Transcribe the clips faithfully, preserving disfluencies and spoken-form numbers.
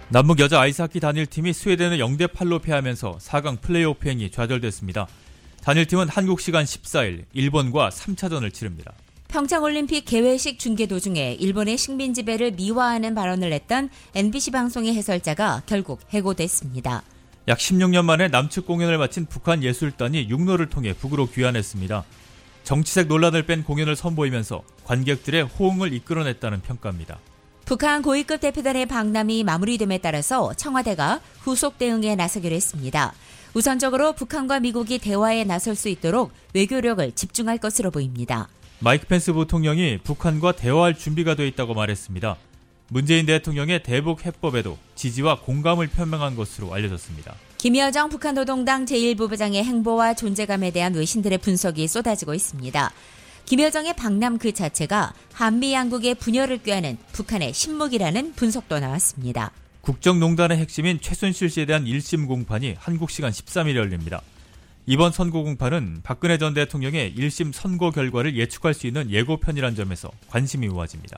남북 여자 아이스하키 단일팀이 스웨덴을 영 대 팔로 패하면서 사 강 플레이오프 행이 좌절됐습니다. 단일팀은 한국 시간 십사 일 일본과 삼 차전을 치릅니다. 평창올림픽 개회식 중계 도중에 일본의 식민 지배를 미화하는 발언을 했던 엠비씨 방송의 해설자가 결국 해고됐습니다. 약 십육 년 만에 남측 공연을 마친 북한 예술단이 육로를 통해 북으로 귀환했습니다. 정치색 논란을 뺀 공연을 선보이면서 관객들의 호응을 이끌어냈다는 평가입니다. 북한 고위급 대표단의 방남이 마무리됨에 따라서 청와대가 후속 대응에 나서기로 했습니다. 우선적으로 북한과 미국이 대화에 나설 수 있도록 외교력을 집중할 것으로 보입니다. 마이크 펜스 부통령이 북한과 대화할 준비가 돼 있다고 말했습니다. 문재인 대통령의 대북 해법에도 지지와 공감을 표명한 것으로 알려졌습니다. 김여정 북한 노동당 제일 부부장의 행보와 존재감에 대한 외신들의 분석이 쏟아지고 있습니다. 김여정의 방남 그 자체가 한미 양국의 분열을 꾀하는 북한의 신묵이라는 분석도 나왔습니다. 국정농단의 핵심인 최순실 씨에 대한 일 심 공판이 한국 시간 십삼 일에 열립니다. 이번 선고 공판은 박근혜 전 대통령의 일 심 선고 결과를 예측할 수 있는 예고편이란 점에서 관심이 모아집니다.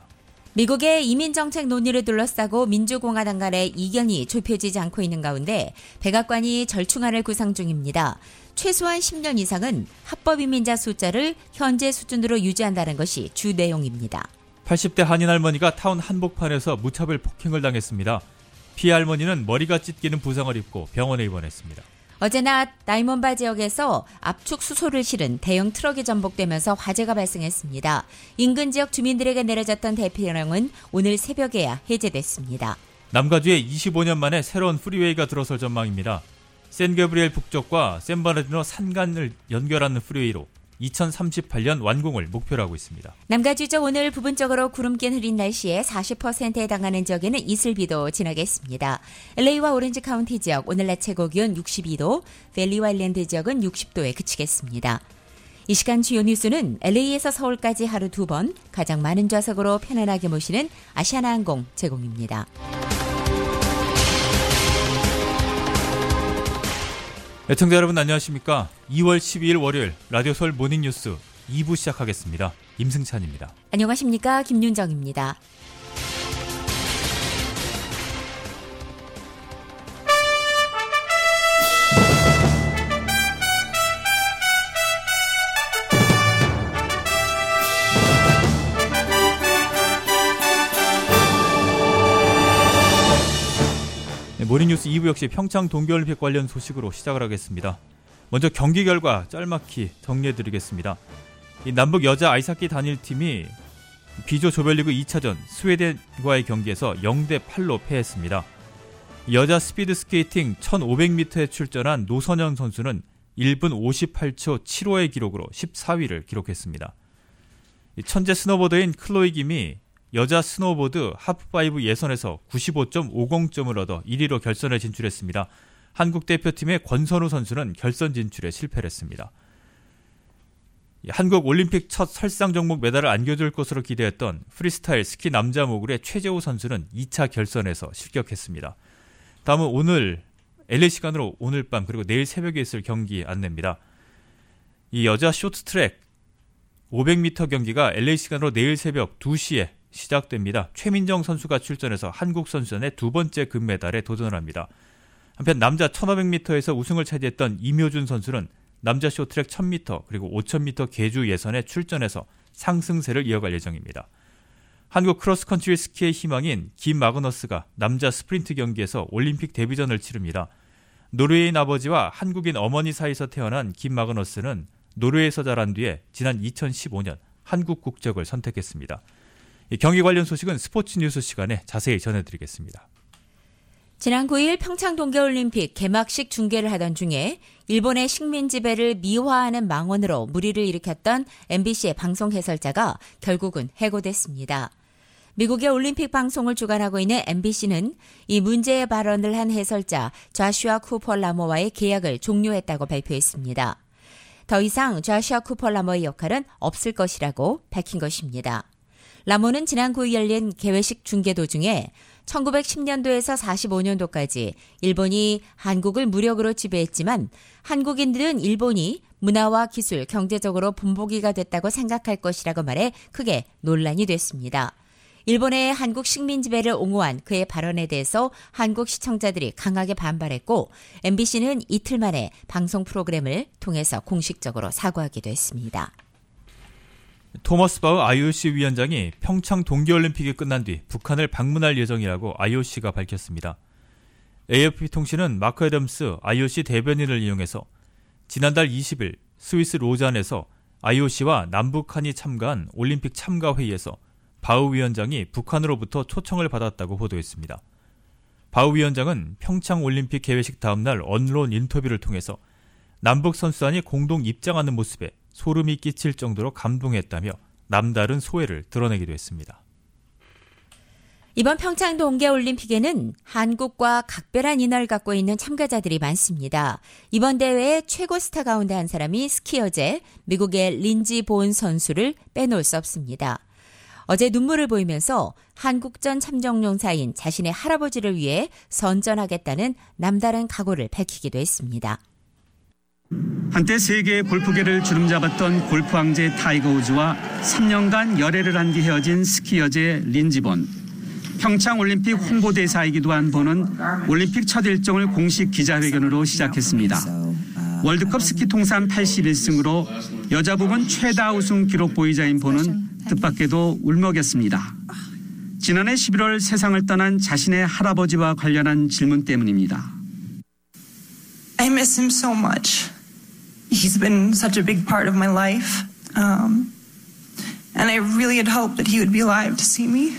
미국의 이민정책 논의를 둘러싸고 민주공화당 간의 이견이 좁혀지지 않고 있는 가운데 백악관이 절충안을 구상 중입니다. 최소한 십 년 이상은 합법 이민자 숫자를 현재 수준으로 유지한다는 것이 주 내용입니다. 팔십 대 한인 할머니가 타운 한복판에서 무차별 폭행을 당했습니다. 피해 할머니는 머리가 찢기는 부상을 입고 병원에 입원했습니다. 어제 낮 다이몬바 지역에서 압축 수소를 실은 대형 트럭이 전복되면서 화재가 발생했습니다. 인근 지역 주민들에게 내려졌던 대피령은 오늘 새벽에야 해제됐습니다. 남가주에 이십오 년 만에 새로운 프리웨이가 들어설 전망입니다. 샌게브리엘 북쪽과 샌바르디노 산간을 연결하는 프리웨이로 이천삼십팔 년 완공을 목표로 하고 있습니다. 남가주죠. 오늘 부분적으로 구름 낀 흐린 날씨에 사십 퍼센트에 해당하는 지역에는 이슬비도 지나겠습니다. 엘에이와 오렌지 카운티 지역 오늘 낮 최고 기온 육십이 도, 밸리와 아일랜드 지역은 육십 도에 그치겠습니다. 이 시간 주요 뉴스는 엘에이에서 서울까지 하루 두 번 가장 많은 좌석으로 편안하게 모시는 아시아나항공 제공입니다. 애청자 여러분 안녕하십니까? 이월 십이일 월요일 라디오 서울 모닝뉴스 이 부 시작하겠습니다. 임승찬입니다. 안녕하십니까? 김윤정입니다. 모닝뉴스 이 부 역시 평창 동계올림픽 관련 소식으로 시작을 하겠습니다. 먼저 경기 결과 짤막히 정리해드리겠습니다. 이 남북 여자 아이스하키 단일팀이 B조 조별리그 이 차전 스웨덴과의 경기에서 영 대 팔로 패했습니다. 여자 스피드 스케이팅 천오백 미터에 출전한 노선영 선수는 일 분 오십팔 초 칠호의 기록으로 십사 위를 기록했습니다. 천재 스노보더인 클로이 김이 여자 스노보드 하프파이브 예선에서 구십오 점 오십 점을 얻어 일 위로 결선에 진출했습니다. 한국 대표팀의 권선우 선수는 결선 진출에 실패를 했습니다. 한국 올림픽 첫 설상 종목 메달을 안겨줄 것으로 기대했던 프리스타일 스키 남자 모글의 최재호 선수는 이 차 결선에서 실격했습니다. 다음은 오늘 엘에이 시간으로 오늘 밤 그리고 내일 새벽에 있을 경기 안내입니다. 이 여자 쇼트트랙 오백 미터 경기가 엘에이 시간으로 내일 새벽 두 시에 시작됩니다. 최민정 선수가 출전해서 한국 선수전의 두 번째 금메달에 도전을 합니다. 한편 남자 천오백 미터에서 우승을 차지했던 임효준 선수는 남자 쇼트트랙 천 미터 그리고 오천 미터 계주 예선에 출전해서 상승세를 이어갈 예정입니다. 한국 크로스컨트리 스키의 희망인 김 마그너스가 남자 스프린트 경기에서 올림픽 데뷔전을 치릅니다. 노르웨이인 아버지와 한국인 어머니 사이에서 태어난 김 마그너스는 노르웨이에서 자란 뒤에 지난 이천십오 년 한국 국적을 선택했습니다. 경기 관련 소식은 스포츠 뉴스 시간에 자세히 전해드리겠습니다. 지난 구 일 평창 동계올림픽 개막식 중계를 하던 중에 일본의 식민 지배를 미화하는 망언으로 물의를 일으켰던 엠비씨의 방송 해설자가 결국은 해고됐습니다. 미국의 올림픽 방송을 주관하고 있는 엠비씨는 이 문제의 발언을 한 해설자 좌슈아 쿠퍼 라모와의 계약을 종료했다고 발표했습니다. 더 이상 좌슈아 쿠퍼 라모의 역할은 없을 것이라고 밝힌 것입니다. 라모는 지난 구 일 열린 개회식 중계 도중에 천구백십 년도에서 사십오 년도까지 일본이 한국을 무력으로 지배했지만 한국인들은 일본이 문화와 기술, 경제적으로 본보기가 됐다고 생각할 것이라고 말해 크게 논란이 됐습니다. 일본의 한국 식민 지배를 옹호한 그의 발언에 대해서 한국 시청자들이 강하게 반발했고 엠비씨는 이틀 만에 방송 프로그램을 통해서 공식적으로 사과하기도 했습니다. 토머스 바흐 아이오씨 위원장이 평창 동계올림픽이 끝난 뒤 북한을 방문할 예정이라고 아이오씨가 밝혔습니다. 에이에프피 통신은 마크 애덤스 아이오씨 대변인을 이용해서 지난달 이십 일 스위스 로잔에서 아이오씨와 남북한이 참가한 올림픽 참가 회의에서 바흐 위원장이 북한으로부터 초청을 받았다고 보도했습니다. 바흐 위원장은 평창 올림픽 개회식 다음날 언론 인터뷰를 통해서 남북 선수단이 공동 입장하는 모습에 소름이 끼칠 정도로 감동했다며 남다른 소회를 드러내기도 했습니다. 이번 평창 동계올림픽에는 한국과 각별한 인연을 갖고 있는 참가자들이 많습니다. 이번 대회의 최고 스타 가운데 한 사람이 스키어제 미국의 린지 본 선수를 빼놓을 수 없습니다. 어제 눈물을 보이면서 한국전 참정용사인 자신의 할아버지를 위해 선전하겠다는 남다른 각오를 밝히기도 했습니다. 한때 세계의 골프계를 주름잡았던 골프 황제 타이거 우즈와 삼 년간 열애를 한 뒤 헤어진 스키어제 린지 본. 평창 올림픽 홍보대사이기도 한 본은 올림픽 첫 일정을 공식 기자회견으로 시작했습니다. 월드컵 스키 통산 팔십일 승으로 여자 부분 최다 우승 기록 보유자인 본은 뜻밖에도 울먹였습니다. 지난해 십일월 세상을 떠난 자신의 할아버지와 관련한 질문 때문입니다. I miss him so much. He's been such a big part of my life. Um, and I really had hoped that he would be alive to see me.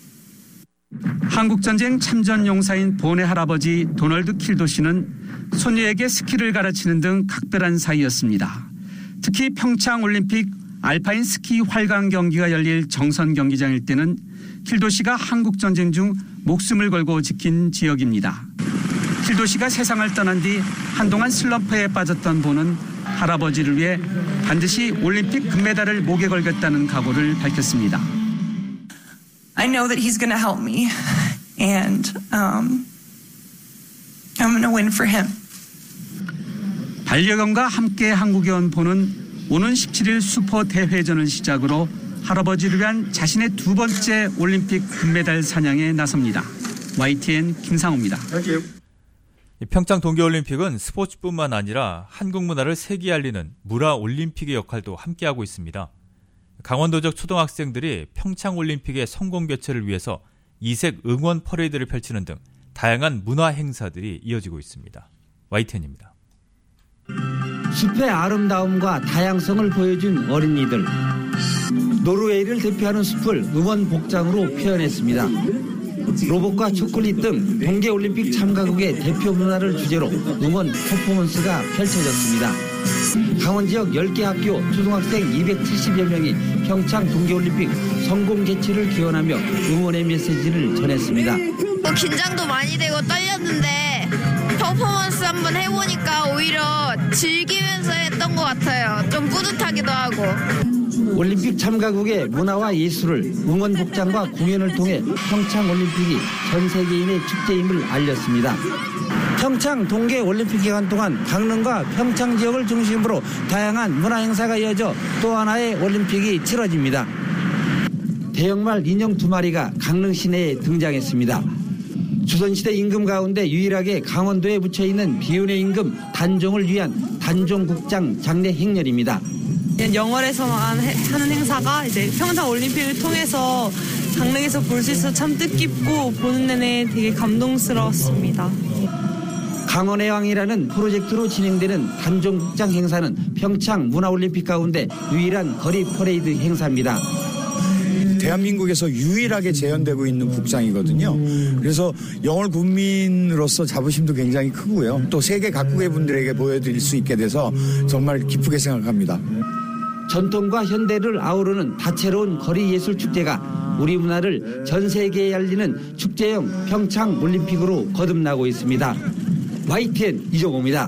한국전쟁 참전용사인 본의 할아버지 도널드 킬도 씨는 손녀에게 스키를 가르치는 등 각별한 사이였습니다. 특히 평창 올림픽 알파인 스키 활강 경기가 열릴 정선 경기장일 때는 킬도 씨가 한국전쟁 중 목숨을 걸고 지킨 지역입니다. 킬도 씨가 세상을 떠난 뒤 한동안 슬럼프에 빠졌던 본은 할아버지를 위해 반드시 올림픽 금메달을 목에 걸겠다는 각오를 밝혔습니다. I know that he's going to help me, and um, I'm going to win for him. 반려견과 함께 한국에 온 본은 오는 십칠 일 슈퍼 대회전을 시작으로 할아버지를 위한 자신의 두 번째 올림픽 금메달 사냥에 나섭니다. 와이티엔 김상호입니다. 평창 동계올림픽은 스포츠뿐만 아니라 한국 문화를 세계에 알리는 문화올림픽의 역할도 함께하고 있습니다. 강원도적 초등학생들이 평창올림픽의 성공 개최를 위해서 이색 응원 퍼레이드를 펼치는 등 다양한 문화 행사들이 이어지고 있습니다. 와이티엔입니다. 숲의 아름다움과 다양성을 보여준 어린이들. 노르웨이를 대표하는 숲을 응원 복장으로 표현했습니다. 로봇과 초콜릿 등 동계올림픽 참가국의 대표 문화를 주제로 응원 퍼포먼스가 펼쳐졌습니다. 강원 지역 열 개 학교 초등학생 이백칠십여 명이 평창 동계올림픽 성공 개최를 기원하며 응원의 메시지를 전했습니다. 뭐 긴장도 많이 되고 떨렸는데 퍼포먼스 한번 해보니까 오히려 즐기면서 했던 것 같아요. 좀 뿌듯하기도 하고. 올림픽 참가국의 문화와 예술을 응원 복장과 공연을 통해 평창올림픽이 전 세계인의 축제임을 알렸습니다. 평창 동계올림픽 기간 동안 강릉과 평창 지역을 중심으로 다양한 문화 행사가 이어져 또 하나의 올림픽이 치러집니다. 대형말 인형 두 마리가 강릉 시내에 등장했습니다. 조선시대 임금 가운데 유일하게 강원도에 붙여있는 비운의 임금 단종을 위한 단종국장 장례 행렬입니다. 영월에서만 하는 행사가 이제 평창 올림픽을 통해서 강릉에서 볼 수 있어서 참 뜻깊고 보는 내내 되게 감동스러웠습니다. 강원의 왕이라는 프로젝트로 진행되는 단종국장 행사는 평창 문화올림픽 가운데 유일한 거리 퍼레이드 행사입니다. 대한민국에서 유일하게 재현되고 있는 국장이거든요. 그래서 영월 국민으로서 자부심도 굉장히 크고요. 또 세계 각국의 분들에게 보여드릴 수 있게 돼서 정말 기쁘게 생각합니다. 전통과 현대를 아우르는 다채로운 거리 예술 축제가 우리 문화를 전 세계에 알리는 축제형 평창 올림픽으로 거듭나고 있습니다. 와이티엔 이종호입니다.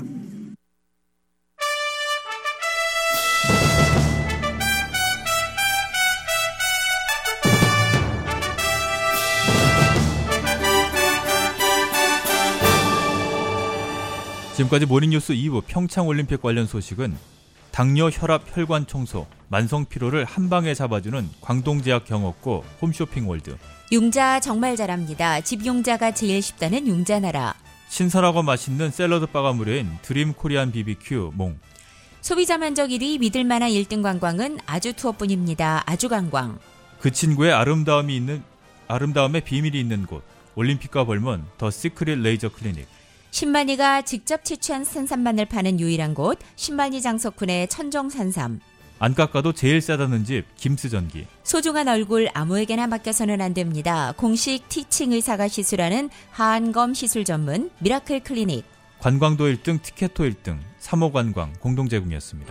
지금까지 모닝뉴스 이 부 평창올림픽 관련 소식은 당뇨, 혈압, 혈관 청소, 만성 피로를 한 방에 잡아주는 광동제약 경옥고 홈쇼핑월드. 융자 정말 잘합니다. 집 융자가 제일 쉽다는 융자나라. 신선하고 맛있는 샐러드바가 무료인 드림 코리안 비비큐 몽. 소비자 만족 일 위 믿을만한 일 등 관광은 아주투어뿐입니다. 아주관광. 그 친구의 아름다움이 있는 아름다움의 비밀이 있는 곳. 올림픽과 벌먼 더 시크릿 레이저 클리닉. 신만이가 직접 채취한 산삼만을 파는 유일한 곳. 신만이 장석훈의 천정산삼. 안 깎아도 제일 싸다는 집 김스전기. 소중한 얼굴 아무에게나 맡겨서는 안 됩니다. 공식 티칭 의사가 시술하는 하안검 시술 전문 미라클 클리닉. 관광도 일 등 티켓토 일 등 삼호관광 공동제공이었습니다.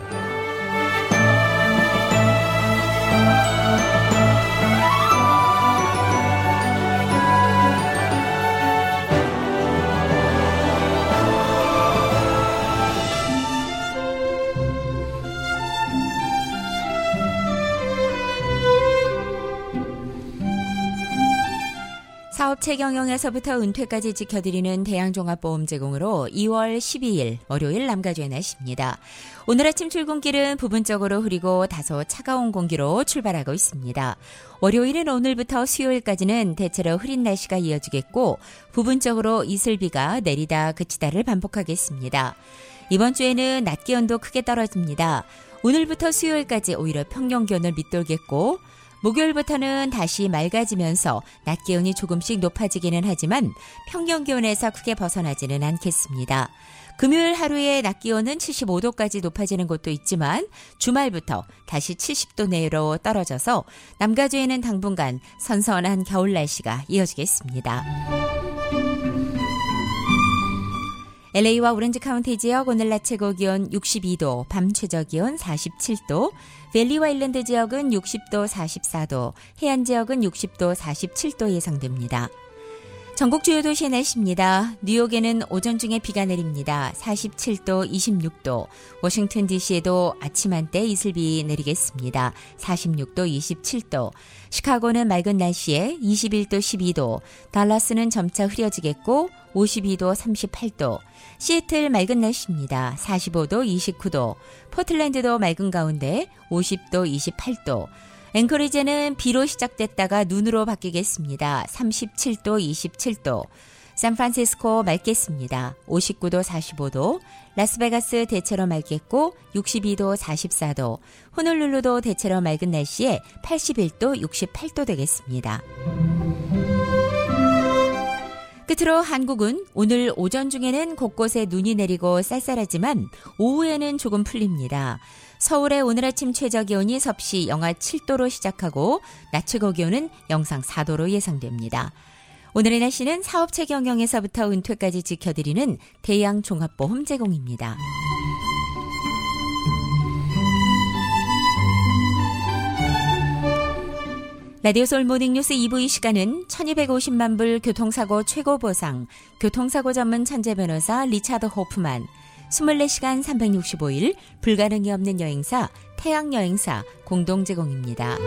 사업체 경영에서부터 은퇴까지 지켜드리는 대양종합보험 제공으로 이월 십이일 월요일 남가주의 날씨입니다. 오늘 아침 출근길은 부분적으로 흐리고 다소 차가운 공기로 출발하고 있습니다. 월요일은 오늘부터 수요일까지는 대체로 흐린 날씨가 이어지겠고 부분적으로 이슬비가 내리다 그치다를 반복하겠습니다. 이번 주에는 낮 기온도 크게 떨어집니다. 오늘부터 수요일까지 오히려 평년 기온을 밑돌겠고 목요일부터는 다시 맑아지면서 낮 기온이 조금씩 높아지기는 하지만 평년 기온에서 크게 벗어나지는 않겠습니다. 금요일 하루에 낮 기온은 칠십오도까지 높아지는 곳도 있지만 주말부터 다시 칠십도 내로 떨어져서 남가주에는 당분간 선선한 겨울 날씨가 이어지겠습니다. 엘에이와 오렌지 카운티 지역 오늘 낮 최고 기온 육십이도, 밤 최저 기온 사십칠도, 밸리와 일랜드 지역은 육십도, 사십사도, 해안 지역은 육십도, 사십칠도 예상됩니다. 전국 주요 도시의 날씨입니다. 뉴욕에는 오전 중에 비가 내립니다. 사십칠도, 이십육도, 워싱턴 디씨에도 아침 한때 이슬비 내리겠습니다. 사십육도, 이십칠도, 시카고는 맑은 날씨에 이십일도, 십이도, 달라스는 점차 흐려지겠고 오십이도, 삼십팔도, 시애틀 맑은 날씨입니다. 사십오도, 이십구도, 포틀랜드도 맑은 가운데 오십도, 이십팔도, 앵커리지는 비로 시작됐다가 눈으로 바뀌겠습니다. 삼십칠도, 이십칠도, 샌프란시스코 맑겠습니다. 오십구도, 사십오도, 라스베가스 대체로 맑겠고 육십이도, 사십사도, 호놀룰루도 대체로 맑은 날씨에 팔십일도, 육십팔도 되겠습니다. 끝으로 한국은 오늘 오전 중에는 곳곳에 눈이 내리고 쌀쌀하지만 오후에는 조금 풀립니다. 서울의 오늘 아침 최저기온이 섭씨 영하 칠도로 시작하고 낮 최고기온은 영상 사도로 예상됩니다. 오늘의 날씨는 사업체 경영에서부터 은퇴까지 지켜드리는 대양종합보험 제공입니다. 라디오 서울 모닝뉴스 이 부 이 시간은 천이백오십만 불 교통사고 최고보상, 교통사고 전문 천재 변호사 리차드 호프만, 이십사 시간 삼백육십오일 불가능이 없는 여행사 태양여행사 공동 제공입니다.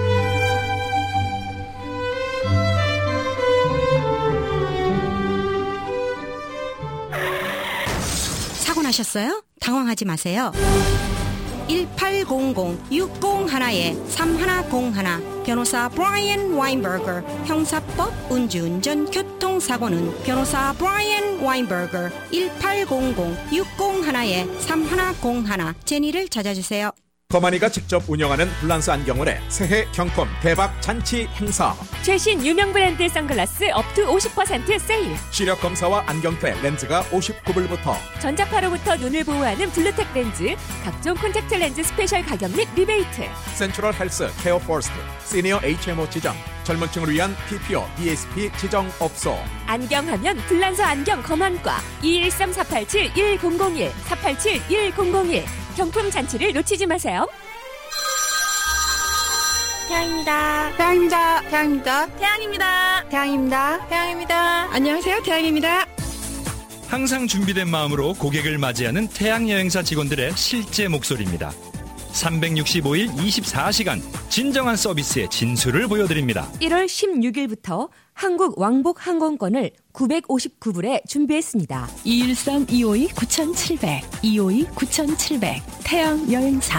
사고 나셨어요? 당황하지 마세요. 일팔공공 육공일 삼일공일 변호사 브라이언 와인버거 형사법 음주운전 교통사고는 변호사 브라이언 와인버거 일팔공공 육공일 삼일공일 제니를 찾아주세요. 거마니가 직접 운영하는 블란스 안경원의 새해 경품 대박 잔치 행사. 최신 유명 브랜드 선글라스 업투 오십 퍼센트 세일. 시력 검사와 안경테 렌즈가 오십구 불부터. 전자파로부터 눈을 보호하는 블루텍 렌즈, 각종 콘택트 렌즈 스페셜 가격 및 리베이트. 센트럴 헬스 케어 포스트 시니어 에이치엠오 지정. 젊은 층을 위한 티피오 디에스피 지정 업소. 안경하면 블란서 안경 검안과 이일삼 사팔칠 일공공일 사팔칠 일공공일. 경품 잔치를 놓치지 마세요. 태양입니다. 태양입니다. 태양입니다. 태양입니다. 태양입니다. 태양입니다. 안녕하세요. 태양입니다. 항상 준비된 마음으로 고객을 맞이하는 태양여행사 직원들의 실제 목소리입니다. 삼백육십오일 이십사 시간 진정한 서비스의 진수를 보여드립니다. 일월 십육일부터 한국 왕복 항공권을 구백오십구 불에 준비했습니다. 이일삼 이오이 구칠백 이오이 구칠백 태양여행사.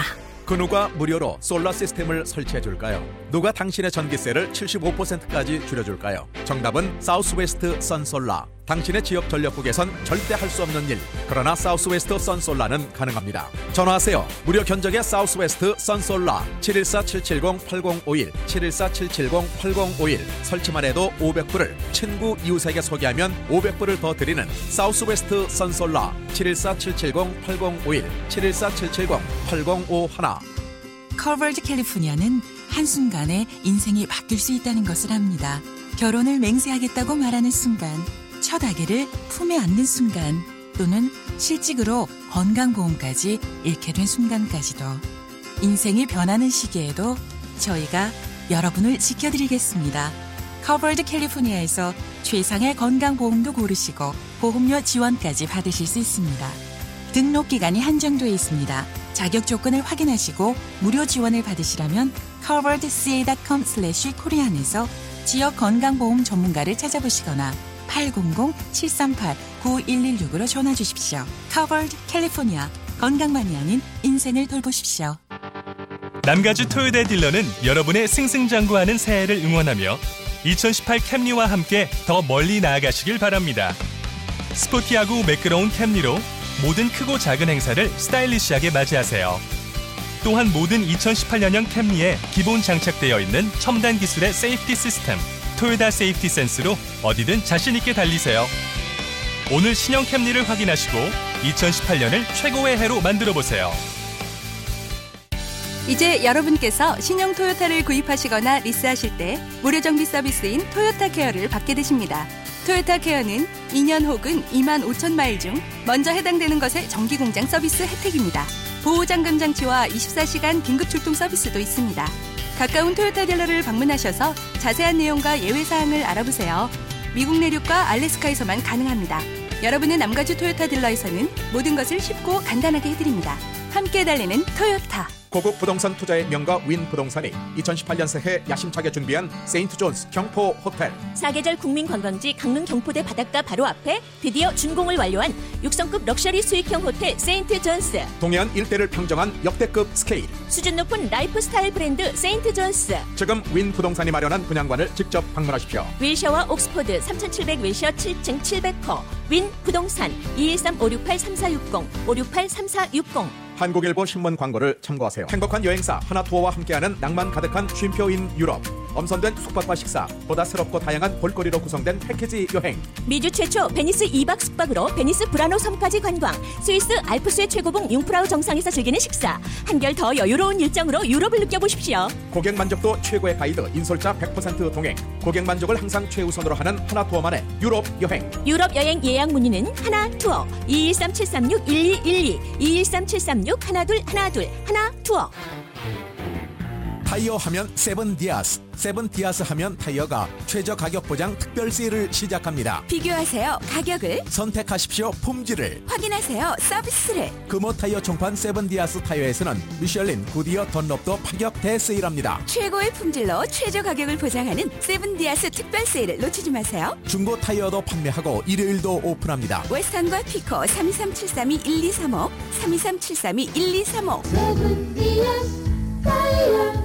그 누가 무료로 솔라 시스템을 설치해줄까요? 누가 당신의 전기세를 칠십오 퍼센트까지 줄여줄까요? 정답은 사우스웨스트 선솔라. 당신의 지역 전력국에선 절대 할 수 없는 일, 그러나 사우스웨스트 선솔라는 가능합니다. 전화하세요. 무료 견적의 사우스웨스트 선솔라. 칠일사 칠칠공 팔공오일 칠일사 칠칠공 팔공오일. 설치만 해도 오백 불을, 친구 이웃에게 소개하면 오백 불을 더 드리는 사우스웨스트 선솔라. 칠일사 칠칠공 팔공오일 칠일사 칠칠공 팔공오일. 커버드 캘리포니아는 한순간에 인생이 바뀔 수 있다는 것을 압니다. 결혼을 맹세하겠다고 말하는 순간, 첫 아기를 품에 안는 순간, 또는 실직으로 건강보험까지 잃게 된 순간까지도 인생이 변하는 시기에도 저희가 여러분을 지켜드리겠습니다. 커버드 캘리포니아에서 최상의 건강보험도 고르시고 보험료 지원까지 받으실 수 있습니다. 등록 기간이 한정되어 있습니다. 자격 조건을 확인하시고 무료 지원을 받으시려면 covered c a 닷 컴 슬래시 코리안에서 지역 건강보험 전문가를 찾아보시거나 팔공공 칠삼팔 구일일육으로 전화 주십시오. Covered California. 건강만이 아닌 인생을 돌보십시오. 남가주 토요타 딜러는 여러분의 승승장구하는 새해를 응원하며 이천십팔 캠리와 함께 더 멀리 나아가시길 바랍니다. 스포티하고 매끄러운 캠리로 모든 크고 작은 행사를 스타일리시하게 맞이하세요. 또한 모든 이천십팔 년형 캠리에 기본 장착되어 있는 첨단 기술의 세이프티 시스템 토요타 세이프티 센스로 어디든 자신있게 달리세요. 오늘 신형 캠리를 확인하시고 이천십팔 년을 최고의 해로 만들어보세요. 이제 여러분께서 신형 토요타를 구입하시거나 리스하실 때 무료 정비 서비스인 토요타 케어를 받게 되십니다. 토요타 케어는 이 년 혹은 이만 오천 마일 중 먼저 해당되는 것의 정기공장 서비스 혜택입니다. 보호잠금 장치와 이십사 시간 긴급 출동 서비스도 있습니다. 가까운 토요타 딜러를 방문하셔서 자세한 내용과 예외사항을 알아보세요. 미국 내륙과 알래스카에서만 가능합니다. 여러분의 남가주 토요타 딜러에서는 모든 것을 쉽고 간단하게 해드립니다. 함께 달리는 토요타. 고급 부동산 투자의 명가 윈 부동산이 이천십팔 년 새해 야심차게 준비한 세인트 존스 경포 호텔. 사계절 국민관광지 강릉 경포대 바닷가 바로 앞에 드디어 준공을 완료한 육 성급 럭셔리 수익형 호텔 세인트 존스. 동해안 일대를 평정한 역대급 스케일. 수준 높은 라이프스타일 브랜드 세인트 존스. 지금 윈 부동산이 마련한 분양관을 직접 방문하십시오. 윌셔와 옥스포드 삼천칠백 윌셔 칠 층 칠백 호. 윈 부동산 이일삼 오육팔 삼사육공 오육팔 삼사육공. 한국일보 신문 광고를 참고하세요. 행복한 여행사 하나투어와 함께하는 낭만 가득한 쉼표인 유럽. 엄선된 숙박과 식사, 보다 새롭고 다양한 볼거리로 구성된 패키지 여행. 미주 최초 베니스 이 박 숙박으로 베니스 브라노 섬까지 관광. 스위스 알프스의 최고봉 융프라우 정상에서 즐기는 식사. 한결 더 여유로운 일정으로 유럽을 느껴보십시오. 고객 만족도 최고의 가이드 인솔자 백 퍼센트 동행. 고객 만족을 항상 최우선으로 하는 하나투어만의 유럽 여행. 유럽 여행 예약 문의는 하나투어 이일삼 칠삼육 일이일이 이일삼 칠삼육 하나둘 하나둘 하나투어. 타이어 하면 세븐디아스, 세븐디아스 하면 타이어가 최저 가격 보장 특별 세일을 시작합니다. 비교하세요 가격을, 선택하십시오 품질을, 확인하세요 서비스를. 금호 타이어 총판 세븐디아스 타이어에서는 미슐린, 구디어, 던롭도 파격 대세일합니다. 최고의 품질로 최저 가격을 보장하는 세븐디아스 특별 세일을 놓치지 마세요. 중고 타이어도 판매하고 일요일도 오픈합니다. 웨스턴과 피코 삼이삼 칠삼이 일이삼오 삼이삼 칠삼이 일이삼오. 세븐디아스 타이어.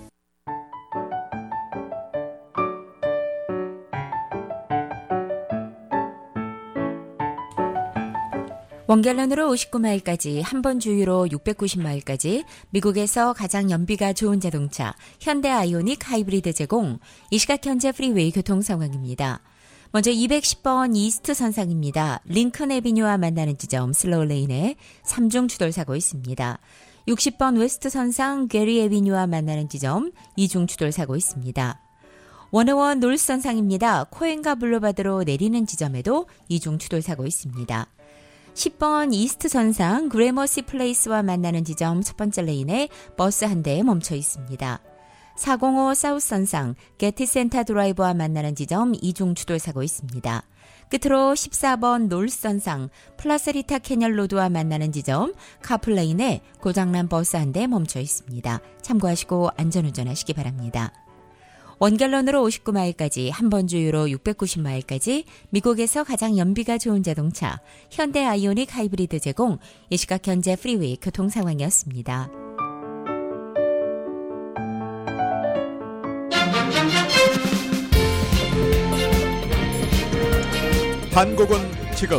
원갤런으로 오십구 마일까지, 한 번 주유로 육백구십 마일까지 미국에서 가장 연비가 좋은 자동차 현대 아이오닉 하이브리드 제공. 이 시각 현재 프리웨이 교통 상황입니다. 먼저 이백십 번 이스트 선상입니다. 링컨 애비뉴와 만나는 지점 슬로우 레인에 삼중 추돌 사고 있습니다. 육십 번 웨스트 선상 게리 애비뉴와 만나는 지점 이중 추돌 사고 있습니다. 원오원 노스 선상입니다. 코엔가 블루바드로 내리는 지점에도 이중 추돌 사고 있습니다. 십 번 이스트 선상 그레머시 플레이스와 만나는 지점 첫 번째 레인에 버스 한 대 멈춰 있습니다. 사공오 사우스 선상 게티 센터 드라이브와 만나는 지점 이중 추돌 사고 있습니다. 끝으로 십사 번 노스 선상 플라세리타 캐년 로드와 만나는 지점 카플레인에 고장난 버스 한 대 멈춰 있습니다. 참고하시고 안전운전하시기 바랍니다. 원갤런으로 오십구 마일까지, 한 번 주유로 육백구십 마일까지 미국에서 가장 연비가 좋은 자동차 현대 아이오닉 하이브리드 제공. 이 시각 현재 프리웨이 교통 상황이었습니다. 한국은 지금.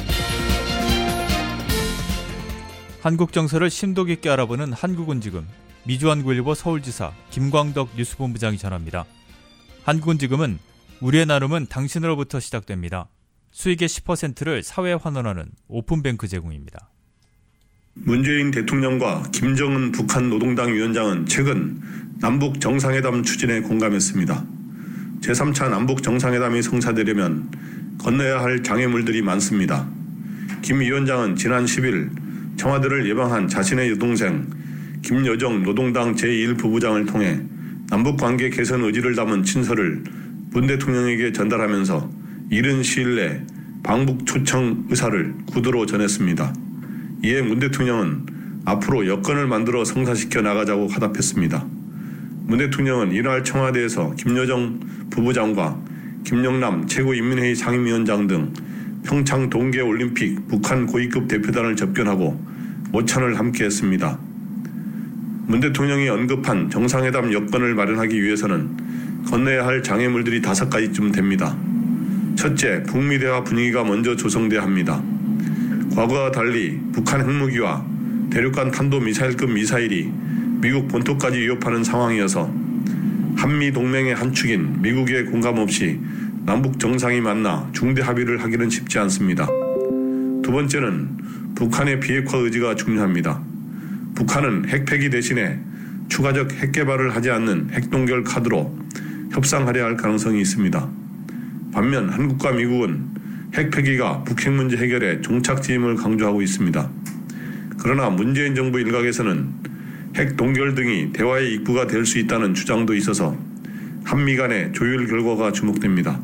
한국 정서를 심도 깊게 알아보는 한국은 지금. 미주한구일보 서울지사 김광덕 뉴스본부장이 전합니다. 한국은 지금은 우리의 나눔은 당신으로부터 시작됩니다. 수익의 십 퍼센트를 사회에 환원하는 오픈뱅크 제공입니다. 문재인 대통령과 김정은 북한 노동당 위원장은 최근 남북 정상회담 추진에 공감했습니다. 제삼 차 남북 정상회담이 성사되려면 건너야 할 장애물들이 많습니다. 김 위원장은 지난 십 일 청와대를 예방한 자신의 여동생 김여정 노동당 제일 부부장을 통해 남북관계 개선 의지를 담은 친서를 문 대통령에게 전달하면서 이른 시일 내 방북 초청 의사를 구두로 전했습니다. 이에 문 대통령은 앞으로 여건을 만들어 성사시켜 나가자고 화답했습니다. 문 대통령은 이날 청와대에서 김여정 부부장과 김영남 최고인민회의 상임위원장 등 평창 동계올림픽 북한 고위급 대표단을 접견하고 모찬을 함께했습니다. 문 대통령이 언급한 정상회담 여건을 마련하기 위해서는 건너야 할 장애물들이 다섯 가지쯤 됩니다. 첫째, 북미 대화 분위기가 먼저 조성돼야 합니다. 과거와 달리 북한 핵무기와 대륙간 탄도미사일급 미사일이 미국 본토까지 위협하는 상황이어서 한미 동맹의 한 축인 미국의 공감 없이 남북 정상이 만나 중대 합의를 하기는 쉽지 않습니다. 두 번째는 북한의 비핵화 의지가 중요합니다. 북한은 핵 폐기 대신에 추가적 핵 개발을 하지 않는 핵동결 카드로 협상하려 할 가능성이 있습니다. 반면 한국과 미국은 핵 폐기가 북핵 문제 해결에 종착지임을 강조하고 있습니다. 그러나 문재인 정부 일각에서는 핵 동결 등이 대화의 입구가 될 수 있다는 주장도 있어서 한미 간의 조율 결과가 주목됩니다.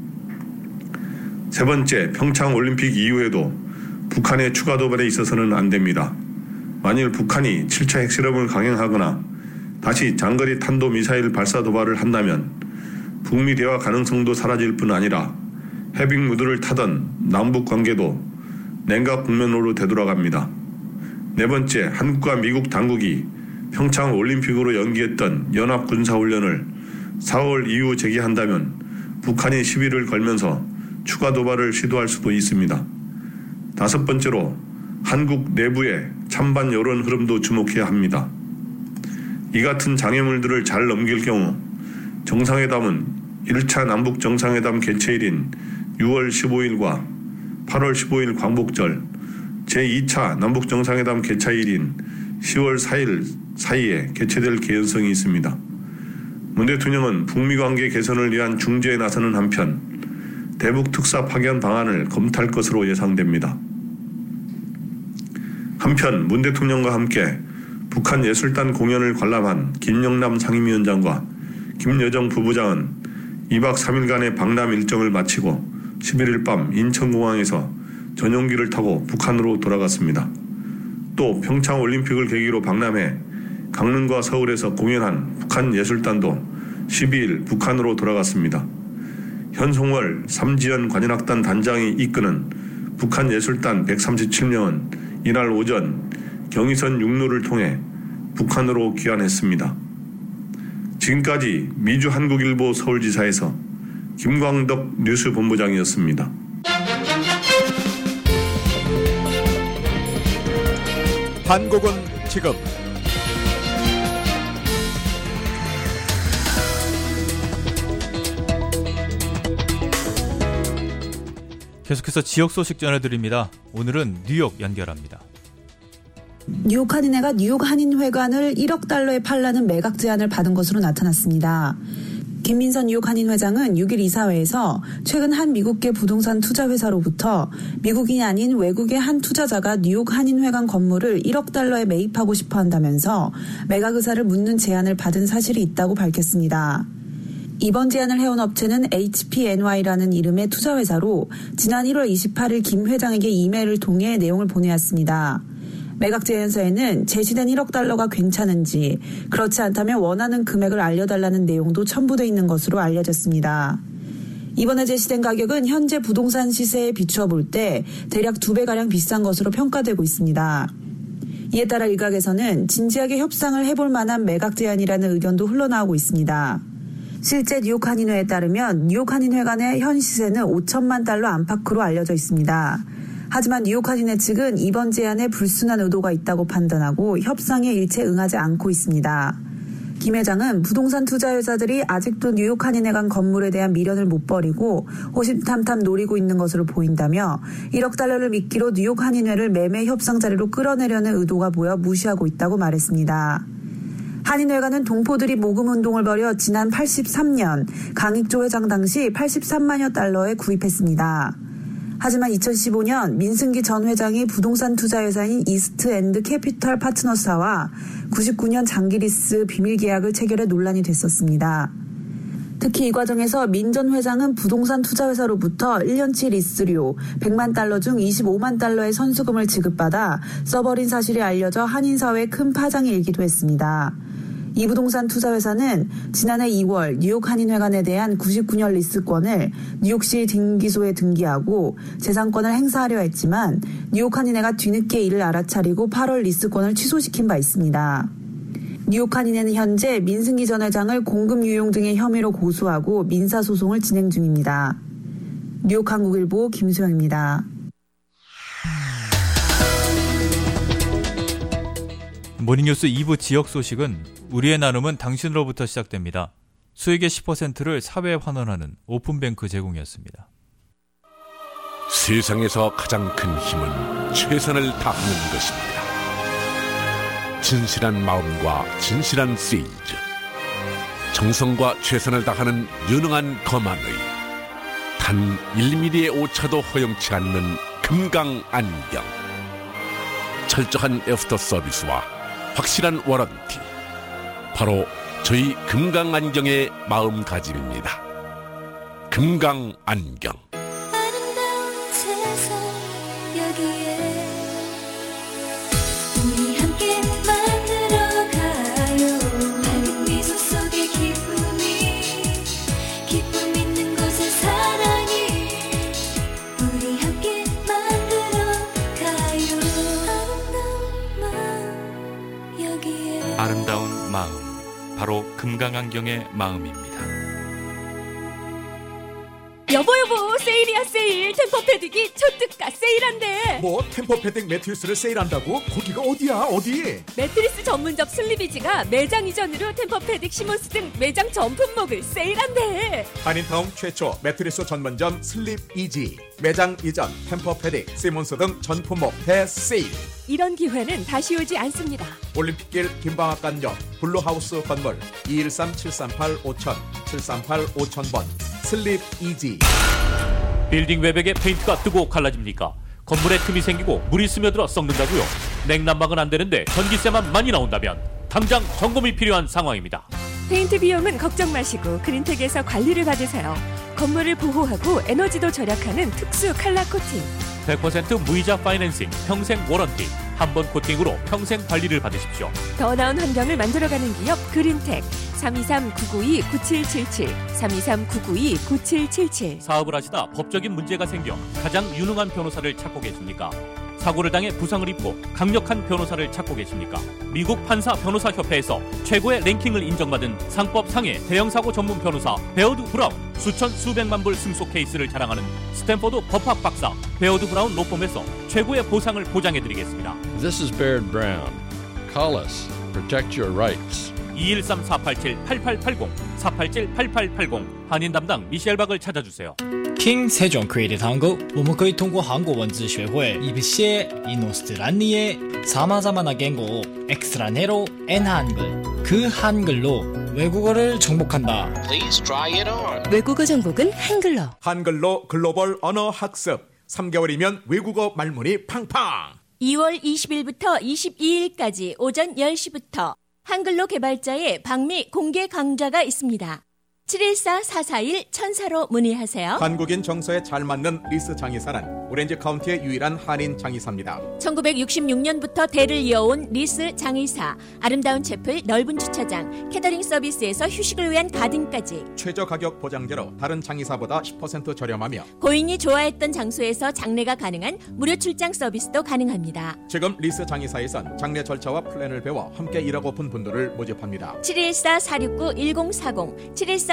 세 번째, 평창 올림픽 이후에도 북한의 추가 도발에 있어서는 안 됩니다. 만일 북한이 칠 차 핵실험을 강행하거나 다시 장거리 탄도미사일 발사 도발을 한다면 북미 대화 가능성도 사라질 뿐 아니라 해빙 무드를 타던 남북 관계도 냉각 국면으로 되돌아갑니다. 네 번째, 한국과 미국 당국이 평창 올림픽으로 연기했던 연합군사훈련을 사월 이후 재개한다면 북한이 시비를 걸면서 추가 도발을 시도할 수도 있습니다. 다섯 번째로 한국 내부의 찬반 여론 흐름도 주목해야 합니다. 이 같은 장애물들을 잘 넘길 경우 정상회담은 일 차 남북 정상회담 개최일인 유월 십오일과 팔월 십오일 광복절, 제이 차 남북 정상회담 개최일인 시월 사일 사이에 개최될 개연성이 있습니다. 문 대통령은 북미 관계 개선을 위한 중재에 나서는 한편 대북 특사 파견 방안을 검토할 것으로 예상됩니다. 한편 문 대통령과 함께 북한 예술단 공연을 관람한 김영남 상임위원장과 김여정 부부장은 이박 삼일간의 방남 일정을 마치고 십일일 밤 인천공항에서 전용기를 타고 북한으로 돌아갔습니다. 또 평창 올림픽을 계기로 박람회 강릉과 서울에서 공연한 북한 예술단도 십이일 북한으로 돌아갔습니다. 현송월 삼지연 관현악단 단장이 이끄는 북한 예술단 백삼십칠 명은 이날 오전 경의선 육로를 통해 북한으로 귀환했습니다. 지금까지 미주한국일보 서울지사에서 김광덕 뉴스본부장이었습니다. 한국은 지금. 계속해서 지역 소식 전해드립니다. 오늘은 뉴욕 연결합니다. 뉴욕 한인회가 뉴욕 한인회관을 일억 달러에 팔라는 매각 제안을 받은 것으로 나타났습니다. 김민선 뉴욕 한인회장은 육일 이사회에서 최근 한 미국계 부동산 투자회사로부터 미국인이 아닌 외국의 한 투자자가 뉴욕 한인회관 건물을 일억 달러에 매입하고 싶어 한다면서 매각 의사를 묻는 제안을 받은 사실이 있다고 밝혔습니다. 이번 제안을 해온 업체는 에이치피엔와이라는 이름의 투자회사로 지난 일월 이십팔일 김 회장에게 이메일을 통해 내용을 보내왔습니다. 매각 제안서에는 제시된 일억 달러가 괜찮은지, 그렇지 않다면 원하는 금액을 알려달라는 내용도 첨부되어 있는 것으로 알려졌습니다. 이번에 제시된 가격은 현재 부동산 시세에 비추어 볼 때 대략 두 배가량 비싼 것으로 평가되고 있습니다. 이에 따라 일각에서는 진지하게 협상을 해볼 만한 매각 제안이라는 의견도 흘러나오고 있습니다. 실제 뉴욕 한인회에 따르면 뉴욕 한인회관의 현 시세는 오천만 달러 안팎으로 알려져 있습니다. 하지만 뉴욕 한인회 측은 이번 제안에 불순한 의도가 있다고 판단하고 협상에 일체 응하지 않고 있습니다. 김 회장은 부동산 투자회사들이 아직도 뉴욕 한인회관 건물에 대한 미련을 못 버리고 호심탐탐 노리고 있는 것으로 보인다며 일억 달러를 미끼로 뉴욕 한인회를 매매 협상 자리로 끌어내려는 의도가 보여 무시하고 있다고 말했습니다. 한인회관은 동포들이 모금운동을 벌여 지난 팔십삼 년 강익조 회장 당시 팔십삼만여 달러에 구입했습니다. 하지만 이천십오 년 민승기 전 회장이 부동산 투자회사인 이스트엔드 캐피털 파트너스와 구십구 년 장기 리스 비밀 계약을 체결해 논란이 됐었습니다. 특히 이 과정에서 민 전 회장은 부동산 투자회사로부터 일 년치 리스료 백만 달러 중 이십오만 달러의 선수금을 지급받아 써버린 사실이 알려져 한인사회에 큰 파장이 일기도 했습니다. 이 부동산 투자회사는 지난해 이월 뉴욕 한인회관에 대한 구십구 년 리스권을 뉴욕시 등기소에 등기하고 재산권을 행사하려 했지만 뉴욕 한인회가 뒤늦게 이를 알아차리고 팔월 리스권을 취소시킨 바 있습니다. 뉴욕 한인회는 현재 민승기 전 회장을 공금 유용 등의 혐의로 고소하고 민사소송을 진행 중입니다. 뉴욕 한국일보 김수영입니다. 모닝뉴스 이 부 지역 소식은 우리의 나눔은 당신으로부터 시작됩니다. 수익의 십 퍼센트를 사회에 환원하는 오픈뱅크 제공이었습니다. 세상에서 가장 큰 힘은 최선을 다하는 것입니다. 진실한 마음과 진실한 세일즈, 정성과 최선을 다하는 유능한 검안의 단 일 밀리미터의 오차도 허용치 않는 금강안경, 철저한 애프터 서비스와 확실한 워런티, 바로 저희 금강안경의 마음가짐입니다. 금강안경. 아름다운 세상 여기에 우리 함께 만들어가요. 밝은 미소 속에 기쁨이, 기쁨 있는 곳에 사랑이, 우리 함께 만들어가요. 아름다운 마음 여기에. 아름다운 마음, 바로 금강안경의 마음입니다. 여보 여보, 세일이야 세일. 템퍼패딩이 초특가 세일한대. 뭐 템퍼패딩 매트리스를 세일한다고? 거기가 어디야? 어디? 매트리스 전문점 슬리비지가 매장 이전으로 템퍼패딩, 시몬스 등 매장 전 품목을 세일한대. 한인타운 최초 매트리스 전문점 슬립이지, 매장 이전 템퍼패딩, 시몬스 등 전 품목 대세일. 이런 기회는 다시 오지 않습니다. 올림픽길 김방앗간 옆 블루하우스 건물 이일삼 칠삼팔 오천 칠삼팔 오천 번 슬립이지. 빌딩 외벽에 페인트가 뜨고 갈라집니까? 건물에 틈이 생기고 물이 스며들어 썩는다고요? 냉난방은 안 되는데 전기세만 많이 나온다면 당장 점검이 필요한 상황입니다. 페인트 비용은 걱정 마시고 그린텍에서 관리를 받으세요. 건물을 보호하고 에너지도 절약하는 특수 칼라 코팅. 백 퍼센트 무이자 파이낸싱, 평생 워런티. 한 번 코팅으로 평생 관리를 받으십시오. 더 나은 환경을 만들어가는 기업 그린텍. 삼이삼 구구이 구칠칠칠 삼이삼 구구이 구칠칠칠. 사업을 하시다 법적인 문제가 생겨 가장 유능한 변호사를 찾고 계십니까? 사고를 당해 부상을 입고 강력한 변호사를 찾고 계십니까? 미국 판사 변호사 협회에서 최고의 랭킹을 인정받은 상법 상해 대형사고 전문 변호사 베어드 브라운, 수천 수백만 불 승소 케이스를 자랑하는 스탠퍼드 법학 박사 베어드 브라운 로펌에서 최고의 보상을 보장해드리겠습니다. This is Baird Brown. Call us. Protect your rights. 이일삼 사팔칠 팔팔팔공 사팔칠 팔팔팔공. 한인 담당 미셸 박을 찾아주세요. 听세종 creative 한국, 我们可以通过韩国文字学会一些이노스트란니의 사마자마나言語を 엑스트라네로 N 한글, 그 한글로 외국어를 정복한다. Please try it on. 외국어 정복은 한글로. 한글로 글로벌 언어 학습. 삼 개월이면 외국어 말문이 팡팡. 이월 이십일부터 이십이일까지 오전 열 시부터 한글로 개발자의 방미 공개 강좌가 있습니다. 칠일사 사사일 천사로 문의하세요. 한국인 정서에 잘 맞는 리스 장의사란 오렌지 카운티의 유일한 한인 장의사입니다. 천구백육십육 년부터 대를 이어온 리스 장의사. 아름다운 채플, 넓은 주차장, 캐터링 서비스에서 휴식을 위한 가든까지 최저 가격 보장제로 다른 장의사보다 십 퍼센트 저렴하며 고인이 좋아했던 장소에서 장례가 가능한 무료 출장 서비스도 가능합니다. 지금 리스 장의사에선 장례 절차와 플랜을 배워 함께 일하고픈 분들을 모집합니다. 칠일사 사육구 일공사공 칠일사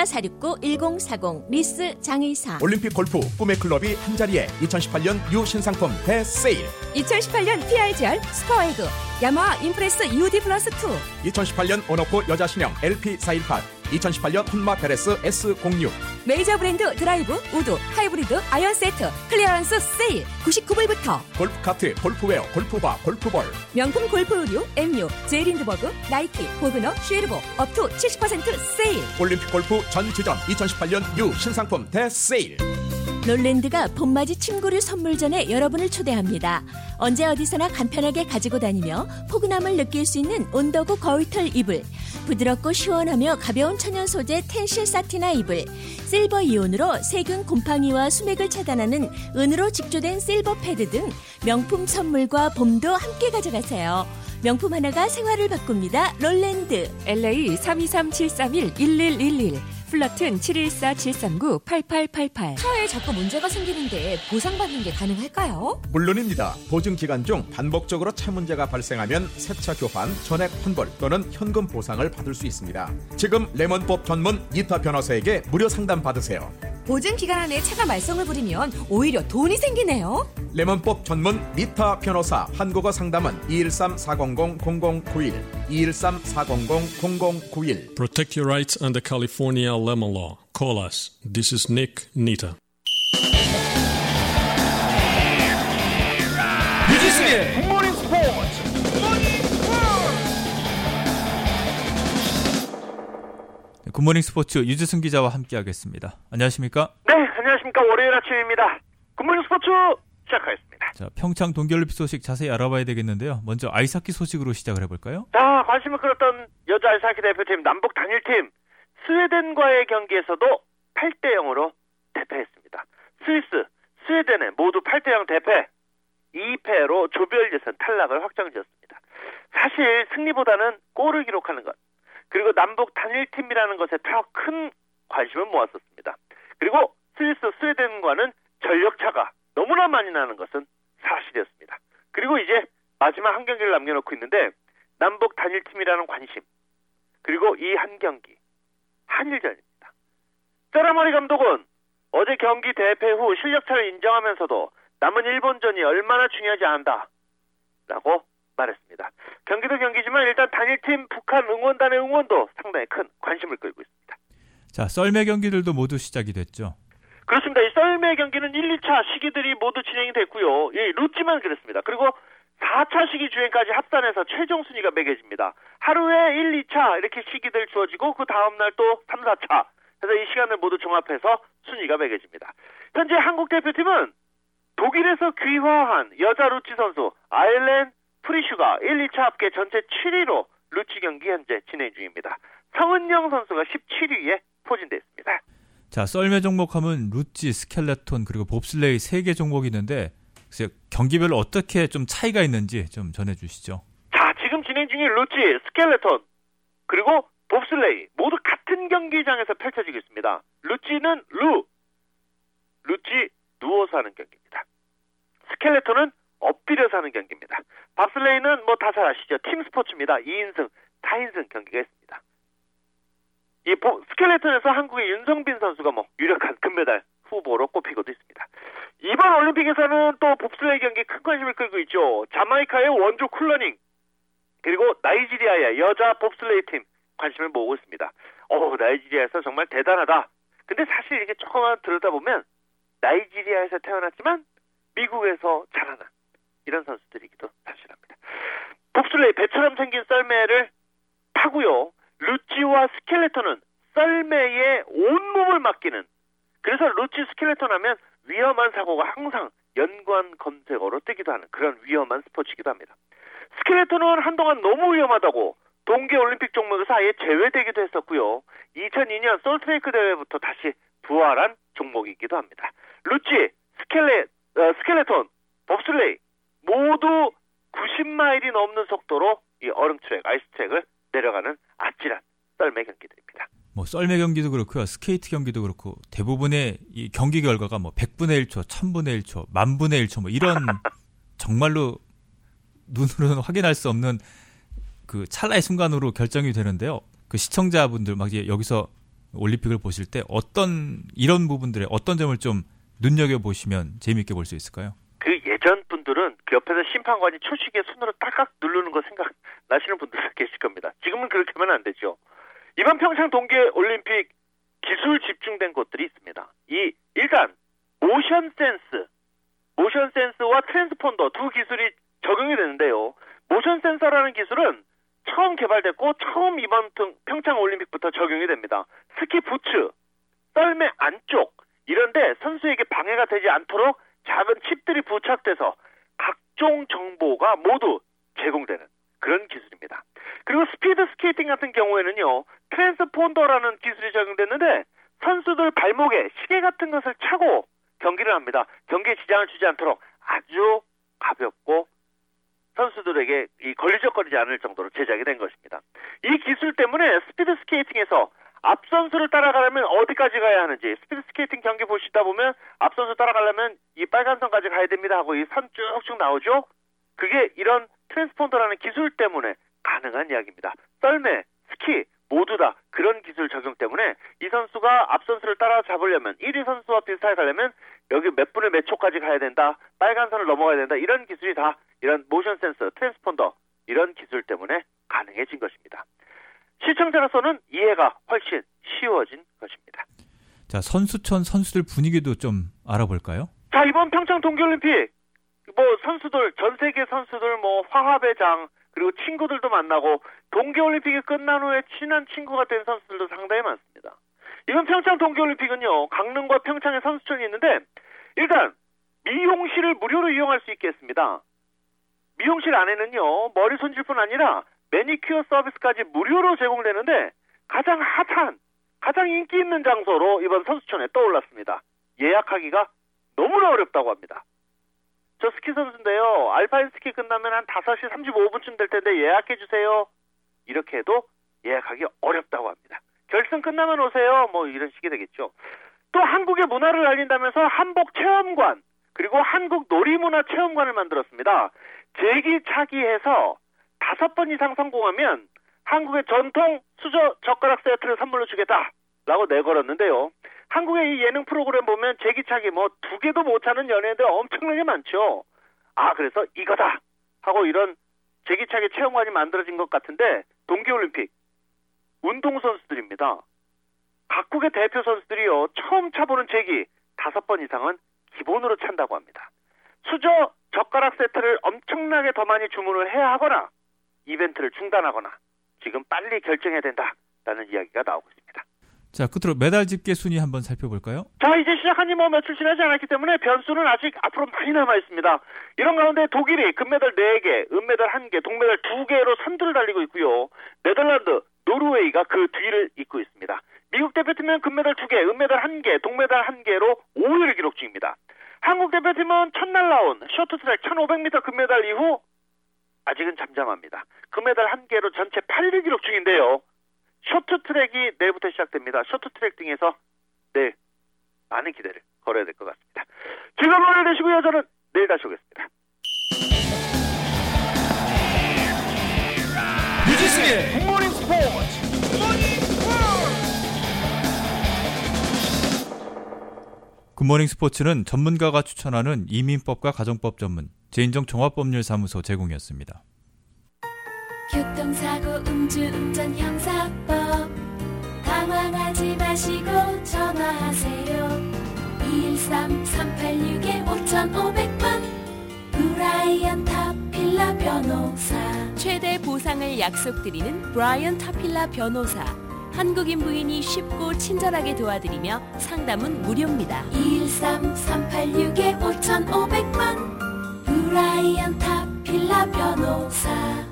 칠일사 사육구 일공사공 리스 장의사. 올림픽 골프 꿈의 클럽이 한자리에 이천십팔 년 유 신상품 대세일. 이천십팔 년 피알지알 슈퍼에그 야마하 임프레스 유디 플러스 투. 이천십팔 년 오너프 여자 신형 엘피 사백십팔. 이천십팔 년 혼마 베레스 에스 공육. 메이저 브랜드 드라이브, 우드, 하이브리드, 아이언 세트 클리어런스 세일 구십구 불부터. 골프카트, 골프웨어, 골프바, 골프볼. 명품 골프 의류, 엠유, 제일린드버그, 나이키, 보그너, 쉐르보 업투 칠십 퍼센트 세일. 올림픽 골프 전 지점 이천십팔 년 유 신상품 대세일. 롤랜드가 봄맞이 침구류 선물전에 여러분을 초대합니다. 언제 어디서나 간편하게 가지고 다니며 포근함을 느낄 수 있는 온더구 거위털 이불, 부드럽고 시원하며 가벼운 천연 소재 텐실 사티나 이불, 실버 이온으로 세균 곰팡이와 수맥을 차단하는 은으로 직조된 실버 패드 등 명품 선물과 봄도 함께 가져가세요. 명품 하나가 생활을 바꿉니다. 롤랜드. 엘에이 삼이삼 칠삼일 일일일일 플러튼 칠일사 칠삼구 팔팔팔팔. 차에 자꾸 문제가 생기는데 보상받는 게 가능할까요? 물론입니다. 보증 기간 중 반복적으로 차 문제가 발생하면 새차 교환, 전액 환불 또는 현금 보상을 받을 수 있습니다. 지금 레몬법 전문 니타 변호사에게 무료 상담 받으세요. 보증 기간 안에 차가 말썽을 부리면 오히려 돈이 생기네요. 레몬법 전문 니타 변호사 한국어 상담은 이일삼 사공공 공공구일 이일삼 사공공 공공구일. Protect your rights under California lemon law. Call us. This is Nick Nita. 유지승의 굿모닝 스포츠. 굿모닝 스포츠 유지승 기자와 함께하겠습니다. 안녕하십니까? 네, 안녕하십니까. 월요일 아침입니다. 굿모닝 스포츠 시작하겠습니다. 자, 평창 동계올림픽 소식 자세히 알아봐야 되겠는데요. 먼저 아이스하키 소식으로 시작을 해볼까요? 자, 관심을 끌었던 여자 아이스하키 대표팀 남북 단일팀 스웨덴과의 경기에서도 팔 대 영으로 대패했습니다. 스위스, 스웨덴에 모두 팔 대 영 대패, 이 패로 조별 예선 탈락을 확정지었습니다. 사실 승리보다는 골을 기록하는 것, 그리고 남북 단일팀이라는 것에 더 큰 관심을 모았었습니다. 그리고 스위스, 스웨덴과는 전력차가 너무나 많이 나는 것은 사실이었습니다. 그리고 이제 마지막 한 경기를 남겨놓고 있는데 남북 단일팀이라는 관심, 그리고 이 한 경기 한일전입니다. 세라머니 감독은 어제 경기 대패 후 실력차를 인정하면서도 남은 일본전이 얼마나 중요하지 않다라고 말했습니다. 경기도 경기지만 일단 단일팀 북한 응원단의 응원도 상당히 큰 관심을 끌고 있습니다. 자, 썰매 경기들도 모두 시작이 됐죠. 그렇습니다. 이 썰매 경기는 일, 이 차 시기들이 모두 진행이 됐고요. 예, 루찌만 그랬습니다. 그리고 사 차 시기 주행까지 합산해서 최종 순위가 매겨집니다. 하루에 일, 이 차 이렇게 시기들 주어지고 그 다음날 또 삼, 사 차. 그래서 이 시간을 모두 종합해서 순위가 매겨집니다. 현재 한국 대표팀은 독일에서 귀화한 여자 루찌 선수 아일렌 프리슈가 일, 이 차 합계 전체 칠 위로 루찌 경기 현재 진행 중입니다. 성은영 선수가 십칠 위에 포진되어 있습니다. 자, 썰매 종목하면 루찌, 스켈레톤 그리고 봅슬레이 세 개 종목이 있는데 경기별로 어떻게 좀 차이가 있는지 좀 전해주시죠. 자, 지금 진행 중인 루찌, 스켈레톤 그리고 봅슬레이 모두 같은 경기장에서 펼쳐지고 있습니다. 루찌는 루, 루찌 누워서 하는 경기입니다. 스켈레톤은 엎드려서 하는 경기입니다. 봅슬레이는 뭐 다 잘 아시죠. 팀 스포츠입니다. 이 인승, 사 인승 경기가 있습니다. 이 보, 스켈레톤에서 한국의 윤성빈 선수가 뭐 유력한 금메달 후보로 꼽히고도 있습니다. 이번 올림픽에서는 또 봅슬레이 경기 큰 관심을 끌고 있죠. 자마이카의 원조 쿨러닝 그리고 나이지리아의 여자 봅슬레이 팀 관심을 모으고 있습니다. 어, 나이지리아에서 정말 대단하다. 근데 사실 이렇게 조금만 들여다보면 나이지리아에서 태어났지만 미국에서 자라난 이런 선수들이기도 사실합니다. 봅슬레이 배처럼 생긴 썰매를 타고요. 루찌와 스켈레톤은 썰매에 온몸을 맡기는, 그래서 루찌 스켈레톤 하면 위험한 사고가 항상 연관 검색어로 뜨기도 하는 그런 위험한 스포츠이기도 합니다. 스켈레톤은 한동안 너무 위험하다고 동계올림픽 종목에서 아예 제외되기도 했었고요. 이천이 년 솔트레이크 대회부터 다시 부활한 종목이기도 합니다. 루찌, 스켈레, 어, 스켈레톤, 봅슬레이 모두 구십 마일이 넘는 속도로 이 얼음트랙, 아이스트랙을 내려가는 아찔한 썰매 경기들입니다. 뭐 썰매 경기도 그렇고요, 스케이트 경기도 그렇고 대부분의 이 경기 결과가 뭐 백분의 일 초, 천분의 일 초, 만분의 일 초 뭐 이런 정말로 눈으로는 확인할 수 없는 그 찰나의 순간으로 결정이 되는데요. 그 시청자분들 막 이제 여기서 올림픽을 보실 때 어떤 이런 부분들에 어떤 점을 좀 눈여겨보시면 재미있게 볼 수 있을까요? 그 예전 분들은 그 옆에서 심판관이 초식에 손으로 딱딱 누르는 거 생각나시는 분들 계실 겁니다. 지금은 그렇게 하면 안 되죠. 이번 평창 동계올림픽 기술 집중된 곳들이 있습니다. 이 일단 모션 센스, 모션 센스와 트랜스폰더 두 기술이 적용이 되는데요. 모션 센서라는 기술은 처음 개발됐고 처음 이번 평창 올림픽부터 적용이 됩니다. 스키 부츠, 썰매 안쪽 이런데 선수에게 방해가 되지 않도록 작은 칩들이 부착돼서 각종 정보가 모두 제공되는 그런 기술입니다. 그리고 스피드 스케이팅 같은 경우에는요, 트랜스폰더라는 기술이 적용됐는데 선수들 발목에 시계 같은 것을 차고 경기를 합니다. 경기에 지장을 주지 않도록 아주 가볍고 선수들에게 이 걸리적거리지 않을 정도로 제작이 된 것입니다. 이 기술 때문에 스피드 스케이팅에서 앞선수를 따라가려면 어디까지 가야 하는지, 스피드 스케이팅 경기 보시다 보면 앞선수 따라가려면 이 빨간 선까지 가야 됩니다 하고 이 선 쭉쭉 나오죠. 그게 이런 트랜스폰더라는 기술 때문에 가능한 이야기입니다. 썰매, 스키 모두 다 그런 기술 적용 때문에 이 선수가 앞선수를 따라잡으려면 일 위 선수와 비슷하게 가려면 여기 몇 분에 몇 초까지 가야 된다, 빨간 선을 넘어가야 된다, 이런 기술이 다 이런 모션 센서, 트랜스폰더 이런 기술 때문에 가능해진 것입니다. 시청자로서는 이해가 훨씬 쉬워진 것입니다. 자, 선수촌 선수들 분위기도 좀 알아볼까요? 자, 이번 평창 동계올림픽 뭐 선수들, 전 세계 선수들 뭐 화합의 장, 그리고 친구들도 만나고 동계올림픽이 끝난 후에 친한 친구가 된 선수들도 상당히 많습니다. 이번 평창 동계올림픽은요, 강릉과 평창에 선수촌이 있는데 일단 미용실을 무료로 이용할 수 있게 했습니다. 미용실 안에는요, 머리 손질뿐 아니라 매니큐어 서비스까지 무료로 제공되는데 가장 핫한, 가장 인기 있는 장소로 이번 선수촌에 떠올랐습니다. 예약하기가 너무나 어렵다고 합니다. 저 스키 선수인데요, 알파인 스키 끝나면 한 다섯 시 삼십오 분쯤 될 텐데 예약해주세요. 이렇게 해도 예약하기 어렵다고 합니다. 결승 끝나면 오세요. 뭐 이런 식이 되겠죠. 또 한국의 문화를 알린다면서 한복 체험관, 그리고 한국 놀이문화 체험관을 만들었습니다. 제기차기해서 다섯 번 이상 성공하면 한국의 전통 수저 젓가락 세트를 선물로 주겠다라고 내걸었는데요. 한국의 이 예능 프로그램 보면 제기차기 뭐 두 개도 못 차는 연예인들 엄청나게 많죠. 아, 그래서 이거다 하고 이런 제기차기 체험관이 만들어진 것 같은데 동계올림픽 운동선수들입니다. 각국의 대표 선수들이요, 처음 차보는 제기 다섯 번 이상은 기본으로 찬다고 합니다. 수저 젓가락 세트를 엄청나게 더 많이 주문을 해야 하거나 이벤트를 중단하거나 지금 빨리 결정해야 된다라는 이야기가 나오고 있습니다. 자, 끝으로 메달 집계 순위 한번 살펴볼까요? 자, 이제 시작한 지 뭐 며칠 지나지 않았기 때문에 변수는 아직 앞으로 많이 남아있습니다. 이런 가운데 독일이 금메달 네 개, 은메달 한 개, 동메달 두 개로 선두를 달리고 있고요. 네덜란드, 노르웨이가 그 뒤를 잇고 있습니다. 미국 대표팀은 금메달 두 개, 은메달 한 개, 동메달 한 개로 오 위를 기록 중입니다. 한국 대표팀은 첫날 나온 쇼트트랙 천오백 미터 금메달 이후 아직은 잠잠합니다. 금메달 한 개로 전체 팔 위 기록 중인데요. 쇼트트랙이 내일부터 시작됩니다. 쇼트트랙 등에서 내일 많은 기대를 걸어야 될 것 같습니다. 즐거운 하루 되시고요. 저는 내일 다시 오겠습니다. 유지승의 굿모닝 스포츠. 굿모닝 스포츠는 전문가가 추천하는 이민법과 가정법 전문 제인정 종합법률사무소 제공이었습니다. 교통사고 음주운전 형사법 당황하지 마시고 전화하세요. 이일삼 삼팔육 오오공 번 브라이언 타필라 변호사. 최대 보상을 약속드리는 브라이언 타필라 변호사. 한국인 부인이 쉽고 친절하게 도와드리며 상담은 무료입니다. 이일삼 삼팔육 오오공 번 브라이언 타필라 변호사.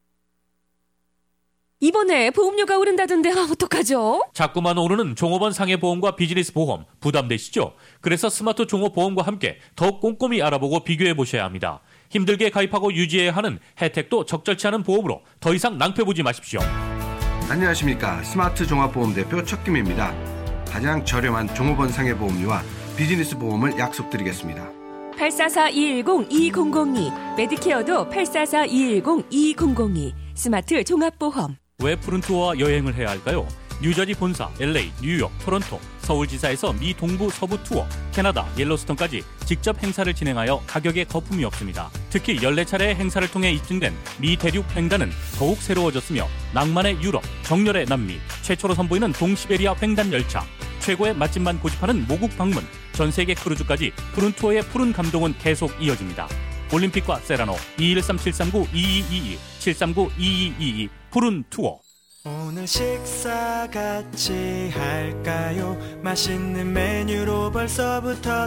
이번에 보험료가 오른다던데 아, 어떡하죠? 자꾸만 오르는 종업원 상해보험과 비즈니스 보험 부담되시죠? 그래서 스마트 종업보험과 함께 더욱 꼼꼼히 알아보고 비교해 보셔야 합니다. 힘들게 가입하고 유지해야 하는 혜택도 적절치 않은 보험으로 더 이상 낭패보지 마십시오. 안녕하십니까. 스마트 종합보험 대표 척김입니다. 가장 저렴한 종업원 상해보험료와 비즈니스 보험을 약속드리겠습니다. 팔사사 이일공 이공공이 메디케어도 팔사사 이일공 이공공이 스마트 종합보험. 왜 푸른 투어와 여행을 해야 할까요? 뉴저지 본사, 엘에이, 뉴욕, 토론토, 서울지사에서 미 동부 서부 투어, 캐나다, 옐로스톤까지 직접 행사를 진행하여 가격에 거품이 없습니다. 특히 열네 차례의 행사를 통해 입증된 미 대륙 횡단은 더욱 새로워졌으며 낭만의 유럽, 정열의 남미, 최초로 선보이는 동시베리아 횡단 열차, 최고의 맛집만 고집하는 모국 방문, 전세계 크루즈까지 푸른 투어의 푸른 감동은 계속 이어집니다. 올림픽과 세라노 이일삼 칠삼구 이이이이 칠삼구 이이이이 푸른 투어. 오늘 식사 같이 할까요? 맛있는 메뉴로 벌써부터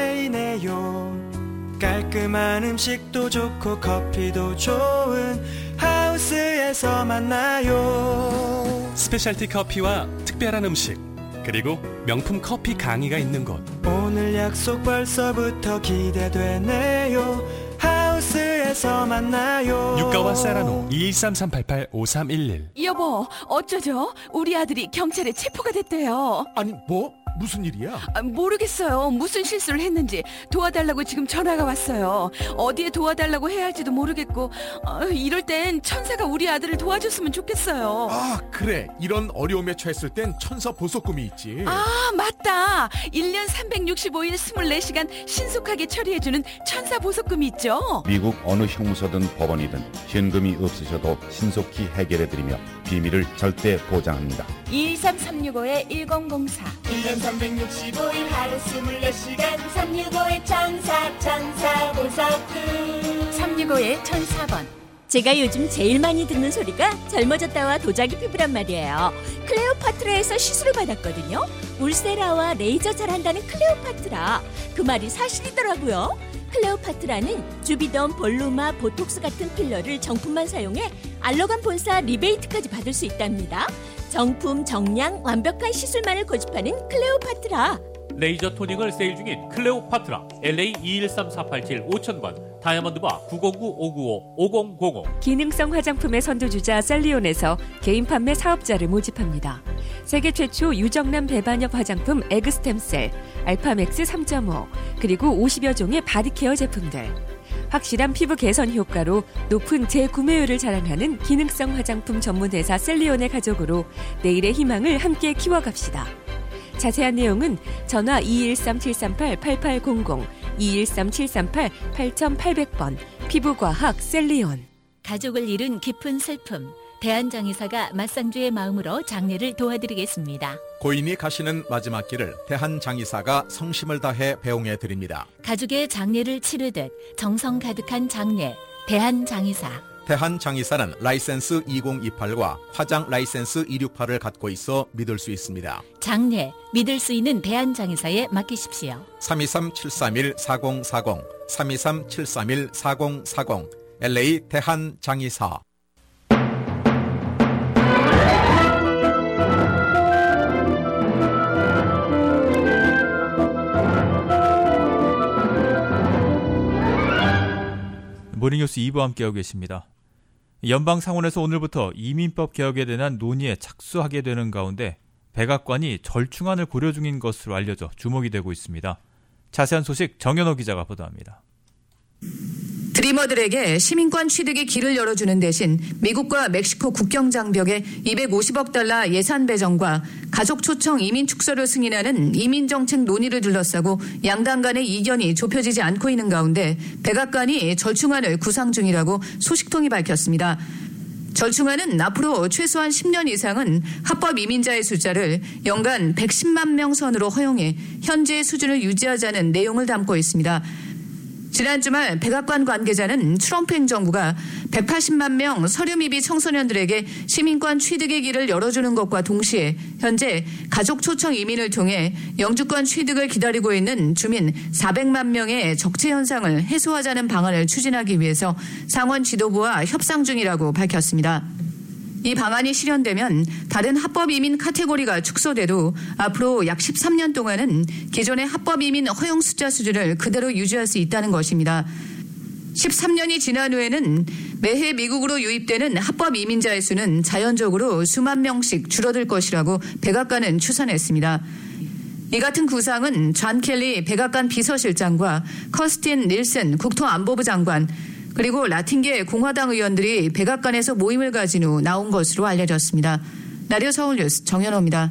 설레이네요. 깔끔한 음식도 좋고 커피도 좋은 하우스에서 만나요. 스페셜티 커피와 특별한 음식, 그리고 명품 커피 강의가 있는 곳. 오늘 약속 벌써부터 기대되네요. 하우스에서 만나요. 유가와 세라노 이일삼 삼팔팔 오삼일일. 여보, 어쩌죠? 우리 아들이 경찰에 체포가 됐대요. 아니, 뭐? 무슨 일이야? 아, 모르겠어요. 무슨 실수를 했는지 도와달라고 지금 전화가 왔어요. 어디에 도와달라고 해야 할지도 모르겠고, 어, 이럴 땐 천사가 우리 아들을 도와줬으면 좋겠어요. 아, 그래. 이런 어려움에 처했을 땐 천사 보석금이 있지. 아, 맞다. 일 년 삼백육십오 일 이십사 시간 신속하게 처리해주는 천사 보석금이 있죠. 미국 어느 형무소든 법원이든 현금이 없으셔도 신속히 해결해드리며 비밀을 절대 보장합니다. 이일삼 삼육오 일공공사 일 년 삼백육십오 일 하루 이십사 시간 삼육오 천사 천사 보석금 삼육오 천사 번. 제가 요즘 제일 많이 듣는 소리가 젊어졌다와 도자기 피부란 말이에요. 클레오파트라에서 시술을 받았거든요. 울세라와 레이저 잘한다는 클레오파트라. 그 말이 사실이더라고요. 클레오파트라는 주비덤, 볼루마, 보톡스 같은 필러를 정품만 사용해 알러간 본사 리베이트까지 받을 수 있답니다. 정품, 정량, 완벽한 시술만을 고집하는 클레오파트라. 레이저 토닝을 세일 중인 클레오파트라 엘에이 이일삼 사팔칠 오천 번, 다이아몬드바 구공구 오구오 오공공오. 기능성 화장품의 선두주자 셀리온에서 개인 판매 사업자를 모집합니다. 세계 최초 유정남 배반역 화장품 에그스템셀, 알파맥스 삼 점 오, 그리고 오십여 종의 바디케어 제품들. 확실한 피부 개선 효과로 높은 재구매율을 자랑하는 기능성 화장품 전문 회사 셀리온의 가족으로 내일의 희망을 함께 키워갑시다. 자세한 내용은 전화 이일삼 칠삼팔 팔팔공공, 이일삼 칠삼팔 팔팔공공 번, 피부과학 셀리온. 가족을 잃은 깊은 슬픔, 대한장의사가 맞상주의 마음으로 장례를 도와드리겠습니다. 고인이 가시는 마지막 길을 대한장의사가 성심을 다해 배웅해 드립니다. 가족의 장례를 치르듯 정성 가득한 장례, 대한장의사. 대한장의사는 라이센스 이공이팔과 화장 라이센스 이백육십팔을 갖고 있어 믿을 수 있습니다. 장례, 믿을 수 있는 대한장의사에 맡기십시오. 삼이삼 칠삼일 사공사공, 삼이삼 칠삼일 사공사공, 엘에이 대한장의사. 모닝뉴스 이 부와 함께하고 계십니다. 연방상원에서 오늘부터 이민법 개혁에 대한 논의에 착수하게 되는 가운데 백악관이 절충안을 고려 중인 것으로 알려져 주목이 되고 있습니다. 자세한 소식 정연호 기자가 보도합니다. 드리머들에게 시민권 취득의 길을 열어주는 대신 미국과 멕시코 국경 장벽에 이백오십억 달러 예산 배정과 가족 초청 이민 축소를 승인하는 이민 정책 논의를 둘러싸고 양당 간의 이견이 좁혀지지 않고 있는 가운데 백악관이 절충안을 구상 중이라고 소식통이 밝혔습니다. 절충안은 앞으로 최소한 십 년 이상은 합법 이민자의 숫자를 연간 백십만 명 선으로 허용해 현재의 수준을 유지하자는 내용을 담고 있습니다. 지난 주말 백악관 관계자는 트럼프 행정부가 백팔십만 명 서류 미비 청소년들에게 시민권 취득의 길을 열어주는 것과 동시에 현재 가족 초청 이민을 통해 영주권 취득을 기다리고 있는 주민 사백만 명의 적체 현상을 해소하자는 방안을 추진하기 위해서 상원 지도부와 협상 중이라고 밝혔습니다. 이 방안이 실현되면 다른 합법 이민 카테고리가 축소돼도 앞으로 약 십삼 년 동안은 기존의 합법 이민 허용 숫자 수준을 그대로 유지할 수 있다는 것입니다. 십삼 년이 지난 후에는 매해 미국으로 유입되는 합법 이민자의 수는 자연적으로 수만 명씩 줄어들 것이라고 백악관은 추산했습니다. 이 같은 구상은 존 켈리 백악관 비서실장과 커스틴 닐슨 국토안보부 장관, 그리고 라틴계 공화당 의원들이 백악관에서 모임을 가진 후 나온 것으로 알려졌습니다. 라디오 서울 뉴스 정연호입니다.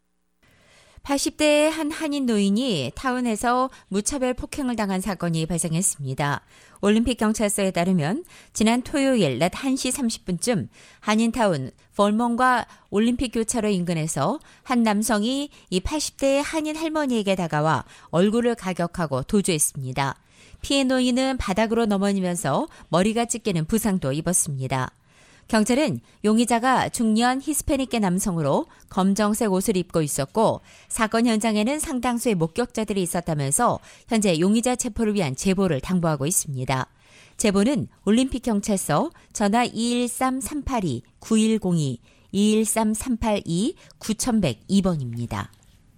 팔십 대의 한 한인 노인이 타운에서 무차별 폭행을 당한 사건이 발생했습니다. 올림픽 경찰서에 따르면 지난 토요일 낮 한 시 삼십 분쯤 한인타운 폴몬과 올림픽 교차로 인근에서 한 남성이 이 팔십 대의 한인 할머니에게 다가와 얼굴을 가격하고 도주했습니다. 피해 노인은 바닥으로 넘어지면서 머리가 찢기는 부상도 입었습니다. 경찰은 용의자가 중년 히스패닉계 남성으로 검정색 옷을 입고 있었고 사건 현장에는 상당수의 목격자들이 있었다면서 현재 용의자 체포를 위한 제보를 당부하고 있습니다. 제보는 올림픽 경찰서 전화 이일삼 삼팔이 구일공이 이일삼 삼팔이 구천백이 번입니다.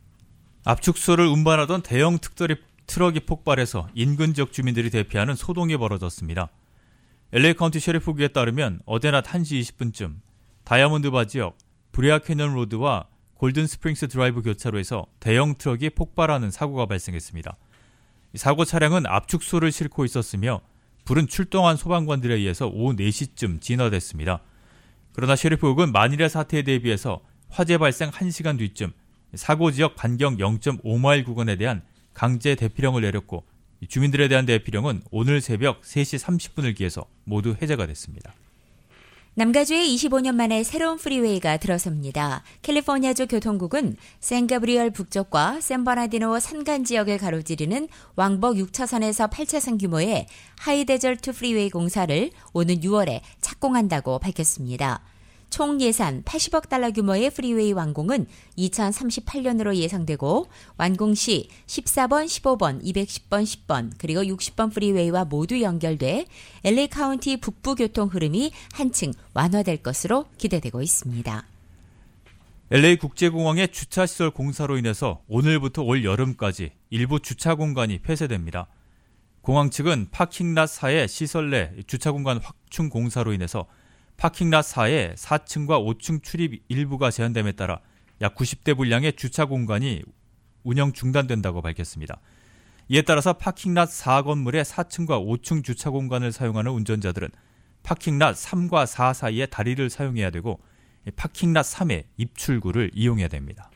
압축수를 운반하던 대형 특더리 트럭이 폭발해서 인근 지역 주민들이 대피하는 소동이 벌어졌습니다. 엘에이 카운티 셰리프국에 따르면 어제 낮 한 시 이십 분쯤 다이아몬드바 지역 브레아 캐년 로드와 골든 스프링스 드라이브 교차로에서 대형 트럭이 폭발하는 사고가 발생했습니다. 사고 차량은 압축수를 싣고 있었으며 불은 출동한 소방관들에 의해서 오후 네 시쯤 진화됐습니다. 그러나 셰리프국은 만일의 사태에 대비해서 화재 발생 한 시간 뒤쯤 사고 지역 반경 영 점 오 마일 구간에 대한 강제 대피령을 내렸고 주민들에 대한 대피령은 오늘 새벽 세 시 삼십 분을 기해서 모두 해제가 됐습니다. 남가주에 이십오 년 만에 새로운 프리웨이가 들어섭니다. 캘리포니아주 교통국은 샌가브리얼 북쪽과 샌버나디노 산간 지역을 가로지르는 왕복 육 차선에서 팔 차선 규모의 하이데절트 프리웨이 공사를 오는 유월에 착공한다고 밝혔습니다. 총 예산 팔십억 달러 규모의 프리웨이 완공은 이천삼십팔 년으로 예상되고 완공 시 십사 번, 십오 번, 이백십 번, 십 번 그리고 육십 번 프리웨이와 모두 연결돼 엘에이 카운티 북부 교통 흐름이 한층 완화될 것으로 기대되고 있습니다. 엘에이 국제공항의 주차시설 공사로 인해서 오늘부터 올 여름까지 일부 주차 공간이 폐쇄됩니다. 공항 측은 파킹랏 사의 시설 내 주차 공간 확충 공사로 인해서 파킹랏 사의 사 층과 오 층 출입 일부가 제한됨에 따라 약 구십 대 분량의 주차 공간이 운영 중단된다고 밝혔습니다. 이에 따라서 파킹랏 사 건물의 사 층과 오 층 주차 공간을 사용하는 운전자들은 파킹랏 삼과 사 사이에 다리를 사용해야 되고 파킹랏 삼의 입출구를 이용해야 됩니다.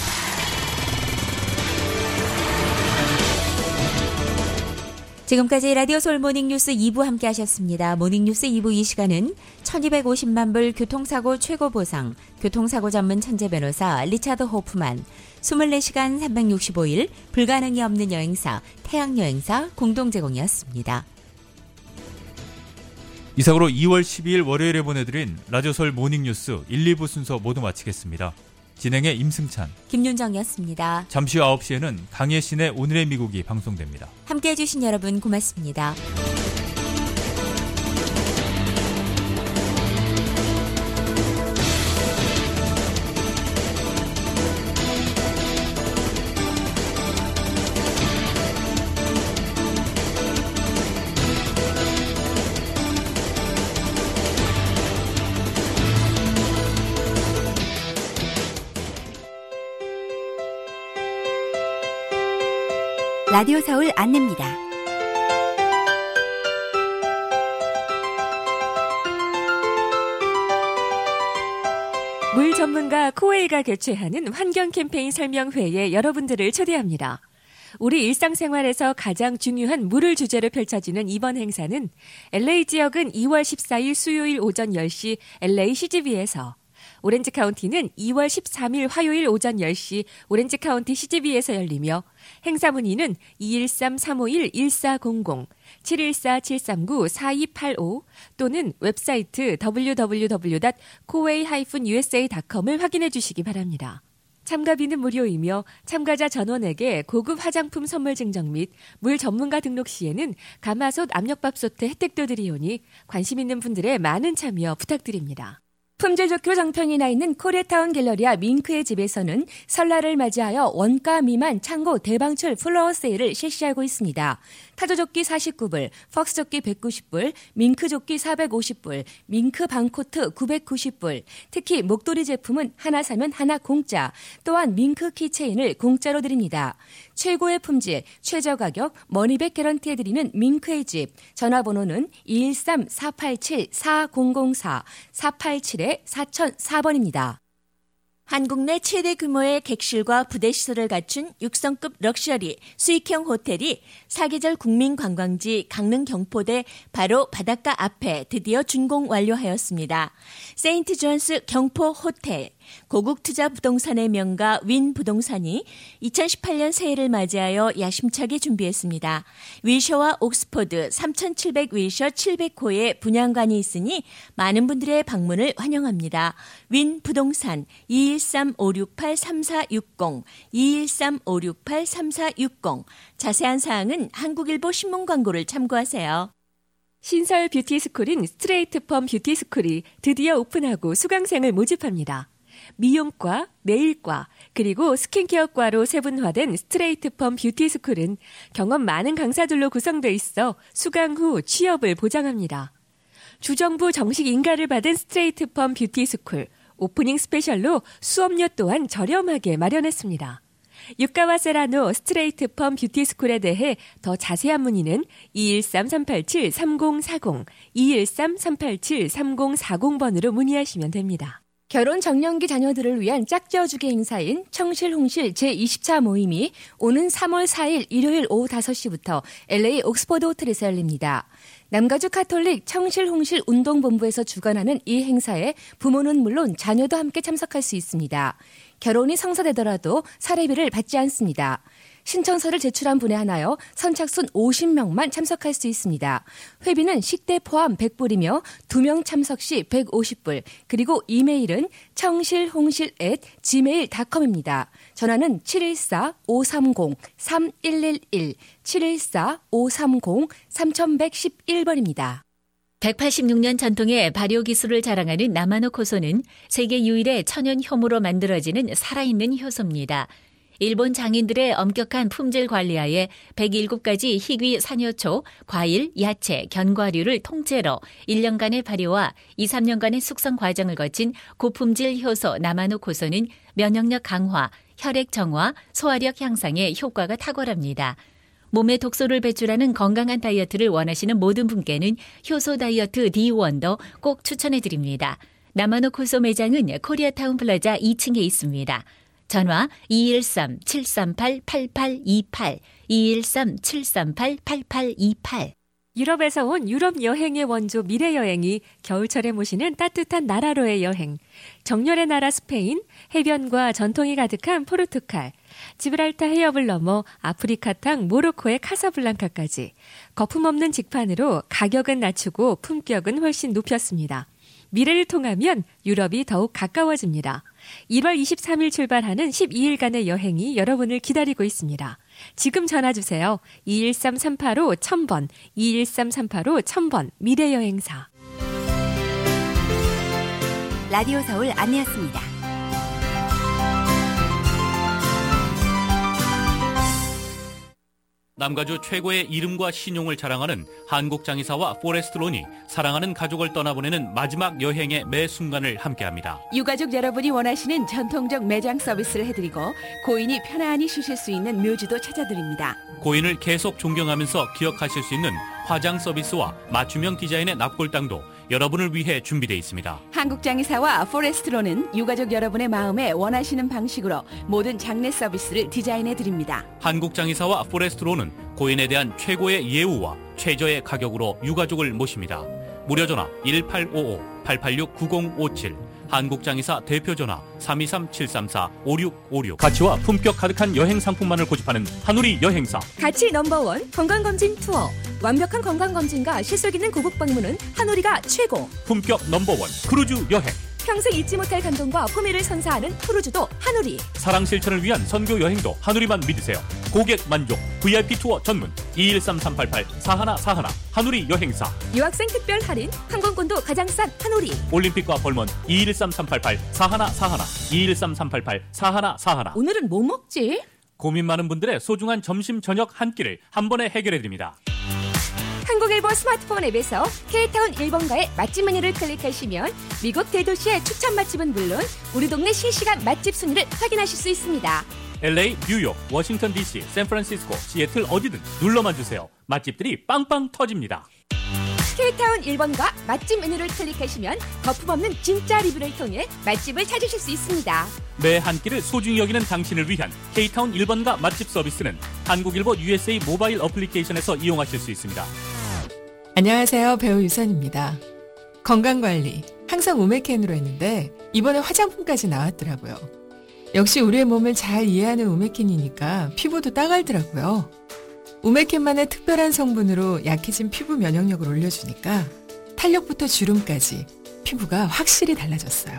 지금까지 라디오 서울 모닝뉴스 이 부 함께 하셨습니다. 모닝뉴스 이 부 이 시간은 천이백오십만 불 교통사고 최고 보상, 교통사고 전문 천재 변호사 리차드 호프만, 이십사 시간 삼백육십오 일 불가능이 없는 여행사 태양여행사 공동 제공이었습니다. 이상으로 이월 십이일 월요일에 보내드린 라디오 서울 모닝뉴스 일, 이 부 순서 모두 마치겠습니다. 진행의 임승찬, 김윤정이었습니다. 잠시 후 아홉 시에는 강예신의 오늘의 미국이 방송됩니다. 함께해 주신 여러분 고맙습니다. 라디오 서울 안내입니다. 물 전문가 코웨이가 개최하는 환경 캠페인 설명회에 여러분들을 초대합니다. 우리 일상생활에서 가장 중요한 물을 주제로 펼쳐지는 이번 행사는 엘에이 지역은 이월 십사일 수요일 오전 열 시 엘에이 씨지비에서, 오렌지 카운티는 이월 십삼일 화요일 오전 열 시 오렌지 카운티 씨지비에서 열리며 행사 문의는 이일삼 삼오일 일사공공, 칠일사 칠삼구 사이팔오 또는 웹사이트 더블유 더블유 더블유 닷 코웨이 유에스에이 닷 컴을 확인해 주시기 바랍니다. 참가비는 무료이며 참가자 전원에게 고급 화장품 선물 증정 및 물 전문가 등록 시에는 가마솥 압력밥솥의 혜택도 드리오니 관심 있는 분들의 많은 참여 부탁드립니다. 품질 좋고 정평이 나 있는 코리아타운 갤러리아 밍크의 집에서는 설날을 맞이하여 원가 미만 창고 대방출 플로어 세일을 실시하고 있습니다. 타조조끼 사십구 불, 퍽스조끼 백구십 불, 밍크조끼 사백오십 불, 밍크 방코트 구백구십 불, 특히 목도리 제품은 하나 사면 하나 공짜, 또한 밍크 키체인을 공짜로 드립니다. 최고의 품질, 최저 가격, 머니백 개런티해드리는 밍크의 집, 전화번호는 이일삼 사팔칠 사공공사, 사팔칠에 사공공사 번입니다. 한국 내 최대 규모의 객실과 부대 시설을 갖춘 육성급 럭셔리 수익형 호텔이 사계절 국민 관광지 강릉 경포대 바로 바닷가 앞에 드디어 준공 완료하였습니다. 세인트 존스 경포 호텔, 고국 투자 부동산의 명가 윈 부동산이 이천십팔 년 새해를 맞이하여 야심차게 준비했습니다. 윌셔와 옥스퍼드 삼천칠백 윌셔 칠백 호의 분양관이 있으니 많은 분들의 방문을 환영합니다. 윈 부동산 이일삼 오육팔 삼사육공, 이일삼 오육팔 삼사육공. 자세한 사항은 한국일보 신문 광고를 참고하세요. 신설 뷰티스쿨인 스트레이트펌 뷰티스쿨이 드디어 오픈하고 수강생을 모집합니다. 미용과, 네일과, 그리고 스킨케어과로 세분화된 스트레이트펌 뷰티스쿨은 경험 많은 강사들로 구성돼 있어 수강 후 취업을 보장합니다. 주정부 정식 인가를 받은 스트레이트펌 뷰티스쿨, 오프닝 스페셜로 수업료 또한 저렴하게 마련했습니다. 유가와 세라노 스트레이트펌 뷰티스쿨에 대해 더 자세한 문의는 이일삼 삼팔칠 삼공사공, 이일삼 삼팔칠 삼공사공 번으로 문의하시면 됩니다. 결혼 정년기 자녀들을 위한 짝지어주기 행사인 청실홍실 제이십 차 모임이 오는 삼월 사일 일요일 오후 다섯 시부터 엘에이 옥스퍼드 호텔에서 열립니다. 남가주 카톨릭 청실홍실 운동본부에서 주관하는 이 행사에 부모는 물론 자녀도 함께 참석할 수 있습니다. 결혼이 성사되더라도 사례비를 받지 않습니다. 신청서를 제출한 분에 한하여 선착순 오십 명만 참석할 수 있습니다. 회비는 식대 포함 백 불이며 두 명 참석 시 백오십 불, 그리고 이메일은 청실홍실 앳 지메일 닷컴입니다. 전화는 칠일사 오삼공 삼일일일, 칠일사 오삼공 삼일일일 번입니다. 백팔십육 년 전통의 발효기술을 자랑하는 나마노코소는 세계 유일의 천연 효모로 만들어지는 살아있는 효소입니다. 일본 장인들의 엄격한 품질 관리하에 백칠 가지 희귀 산효초, 과일, 야채, 견과류를 통째로 일 년간의 발효와 이, 삼 년간의 숙성 과정을 거친 고품질 효소 나마노코소는 면역력 강화, 혈액 정화, 소화력 향상에 효과가 탁월합니다. 몸에 독소를 배출하는 건강한 다이어트를 원하시는 모든 분께는 효소 다이어트 디원도 꼭 추천해드립니다. 나마노코소 매장은 코리아타운 플라자 이 층에 있습니다. 전화 이일삼 칠삼팔 팔팔이팔, 이일삼 칠삼팔 팔팔이팔. 유럽에서 온 유럽 여행의 원조 미래여행이 겨울철에 모시는 따뜻한 나라로의 여행. 정열의 나라 스페인, 해변과 전통이 가득한 포르투갈, 지브랄타 해협을 넘어 아프리카 땅 모로코의 카사블랑카까지 거품없는 직판으로 가격은 낮추고 품격은 훨씬 높였습니다. 미래를 통하면 유럽이 더욱 가까워집니다. 일월 이십삼일 출발하는 십이 일간의 여행이 여러분을 기다리고 있습니다. 지금 전화주세요. 이일삼 삼팔오 천 번, 이일삼 삼팔오 천 번 미래여행사. 라디오 서울 안내였습니다. 남가주 최고의 이름과 신용을 자랑하는 한국장의사와 포레스트론이 사랑하는 가족을 떠나보내는 마지막 여행의 매 순간을 함께합니다. 유가족 여러분이 원하시는 전통적 매장 서비스를 해드리고 고인이 편안히 쉬실 수 있는 묘지도 찾아드립니다. 고인을 계속 존경하면서 기억하실 수 있는 화장 서비스와 맞춤형 디자인의 납골당도 여러분을 위해 준비되어 있습니다. 한국장의사와 포레스트론은 유가족 여러분의 마음에 원하시는 방식으로 모든 장례 서비스를 디자인해드립니다. 한국장의사와 포레스트론은 고인에 대한 최고의 예우와 최저의 가격으로 유가족을 모십니다. 무료 전화 일팔오오 팔팔육 구공오칠, 한국장의사 대표 전화 삼이삼 칠삼사 오육오육. 가치와 품격 가득한 여행 상품만을 고집하는 한우리 여행사. 가치 넘버원 건강검진 투어. 완벽한 건강검진과 실속 있는 고국 방문은 한우리가 최고. 품격 넘버원 크루즈 여행. 평생 잊지 못할 감동과 포미를 선사하는 크루즈도 한우리. 사랑 실천을 위한 선교 여행도 한우리만 믿으세요. 고객 만족 브이아이피 투어 전문 이일삼 삼팔팔 사일사일 한우리 여행사. 유학생 특별 할인 항공권도 가장 싼 한우리. 올림픽과 벌먼 이일삼 삼팔팔 사일사일, 이일삼 삼팔팔 사일사일. 오늘은 뭐 먹지? 고민 많은 분들의 소중한 점심 저녁 한 끼를 한 번에 해결해드립니다. 한국일보 스마트폰 앱에서 K타운 일 번가의 맛집 메뉴를 클릭하시면 미국 대도시의 추천 맛집은 물론 우리 동네 실시간 맛집 순위를 확인하실 수 있습니다. 엘에이, 뉴욕, 워싱턴 디씨, 샌프란시스코, 시애틀 어디든 눌러만 주세요. 맛집들이 빵빵 터집니다. 코리아타운 일 번가 맛집 메뉴를 클릭하시면 거품없는 진짜 리뷰를 통해 맛집을 찾으실 수 있습니다. 매 한 끼를 소중히 여기는 당신을 위한 K타운 일 번가 맛집 서비스는 한국일보 유에스에이 모바일 어플리케이션에서 이용하실 수 있습니다. 안녕하세요. 배우 유선입니다. 건강관리 항상 오메켄으로 했는데 이번에 화장품까지 나왔더라고요. 역시 우리의 몸을 잘 이해하는 오메켄이니까 피부도 따갈더라고요. 오메켄만의 특별한 성분으로 약해진 피부 면역력을 올려주니까 탄력부터 주름까지 피부가 확실히 달라졌어요.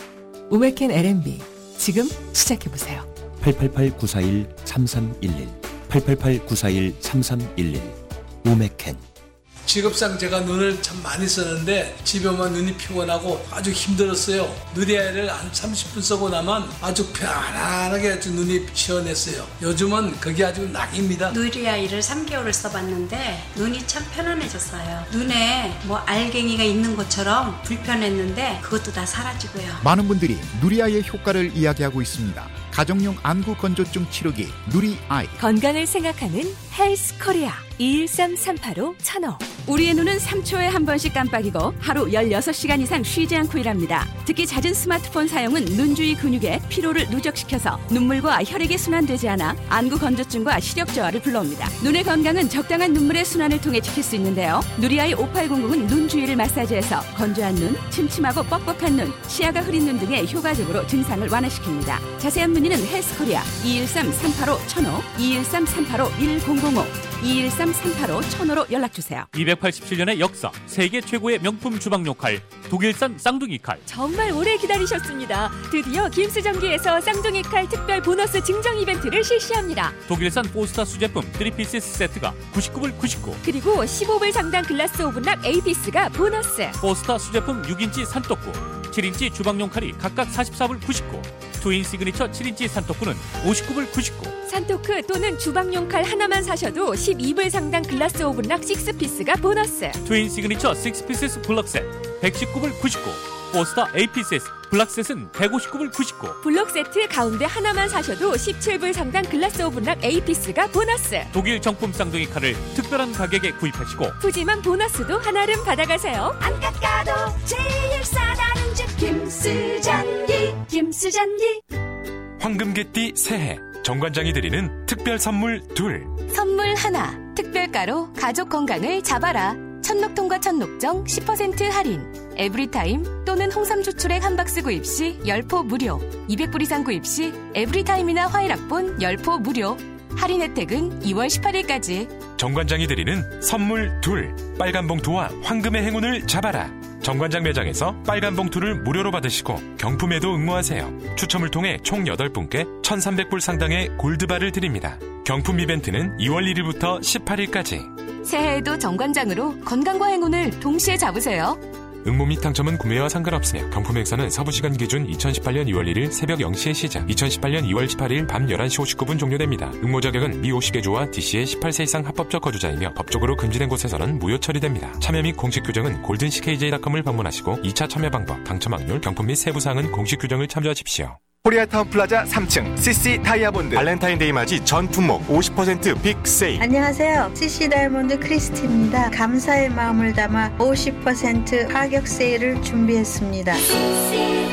오메켄 엘엠비 지금 시작해보세요. 팔팔팔 구사일 삼삼일일 팔팔팔 구사일 삼삼일일 오메켄. 직업상 제가 눈을 참 많이 썼는데 집에 오면 눈이 피곤하고 아주 힘들었어요. 누리아이를 한 삼십 분 쓰고 나면 아주 편안하게 아주 눈이 시원했어요. 요즘은 그게 아주 낙입니다. 누리아이를 삼 개월을 써봤는데 눈이 참 편안해졌어요. 눈에 뭐 알갱이가 있는 것처럼 불편했는데 그것도 다 사라지고요. 많은 분들이 누리아이의 효과를 이야기하고 있습니다. 가정용 안구 건조증 치료기 누리아이. 건강을 생각하는 헬스코리아 이일삼 삼팔오 천오. 우리의 눈은 삼 초에 한 번씩 깜빡이고 하루 열여섯 시간 이상 쉬지 않고 일합니다. 특히 잦은 스마트폰 사용은 눈 주위 근육에 피로를 누적시켜서 눈물과 혈액이 순환되지 않아 안구 건조증과 시력 저하를 불러옵니다. 눈의 건강은 적당한 눈물의 순환을 통해 지킬 수 있는데요. 누리아이 오팔공공은 눈 주위를 마사지해서 건조한 눈, 침침하고 뻑뻑한 눈, 시야가 흐린 눈 등의 효과적으로 증상을 완화시킵니다. 자세한 문의는 헬스코리아 이일삼 삼팔오 천오, 이일삼 삼팔오 일공공오, 이일삼 삼팔오 천오로 연락주세요. 이백팔십칠 년의 역사, 세계 최고의 명품 주방용 칼, 독일산 쌍둥이 칼. 정말 오래 기다리셨습니다. 드디어 김수정기에서 쌍둥이 칼 특별 보너스 증정 이벤트를 실시합니다. 독일산 포스타 수제품 삼 피스 세트가 구십구 불 구십구. 그리고 십오 불 상당 글라스 오븐락 A 피스가 보너스. 포스타 수제품 육 인치 산떡구, 칠 인치 주방용 칼이 각각 사십사 불 구십구. 트윈 시그니처 칠 인치 산토크는 오십구 불 구십구. 산토크 또는 주방용 칼 하나만 사셔도 십이 불 상당 글라스 오븐락 육 피스가 보너스. 트윈 시그니처 육 피스 블럭 셋 백십구 불 구십구. 포스타 에이 피스 블럭 셋은 백오십구 불 구십구. 블록 세트 가운데 하나만 사셔도 십칠 불 상당 글라스 오븐락 A 피스가 보너스. 독일 정품 쌍둥이 칼을 특별한 가격에 구입하시고 푸짐한 보너스도 하나름 받아가세요. 안 깎아도 제일 싸다는 집 김수전기 김수전기. 황금개띠 새해 정관장이 드리는 특별 선물 둘. 선물 하나. 특별가로 가족 건강을 잡아라. 천녹통과 천녹정 십 퍼센트 할인. 에브리타임 또는 홍삼 조출액 한 박스 구입 시 십 포 무료. 이백 불 이상 구입 시 에브리타임이나 화이락본 십 포 무료. 할인 혜택은 이월 십팔일까지. 정관장이 드리는 선물 둘. 빨간 봉투와 황금의 행운을 잡아라. 정관장 매장에서 빨간 봉투를 무료로 받으시고 경품에도 응모하세요. 추첨을 통해 총 여덟 분께 천삼백 불 상당의 골드바를 드립니다. 경품 이벤트는 이월 일일부터 십팔일까지. 새해에도 정관장으로 건강과 행운을 동시에 잡으세요. 응모 및 당첨은 구매와 상관없으며 경품 행사는 서부시간 기준 이천십팔 년 이월 일일 새벽 영 시에 시작, 이천십팔 년 이월 십팔일 밤 열한 시 오십구 분 종료됩니다. 응모 자격은 미 오십 개 주와 디씨의 십팔 세 이상 합법적 거주자이며 법적으로 금지된 곳에서는 무효 처리됩니다. 참여 및 공식 규정은 골든씨케이제이 닷컴을 방문하시고 이 차 참여 방법, 당첨 확률, 경품 및 세부 사항은 공식 규정을 참조하십시오. 코리아타운 플라자 삼 층 씨씨 다이아몬드 발렌타인데이 맞이 전 품목 오십 퍼센트 빅 세일. 안녕하세요. 씨씨 다이아몬드 크리스티입니다. 감사의 마음을 담아 오십 퍼센트 가격 세일을 준비했습니다. 씨씨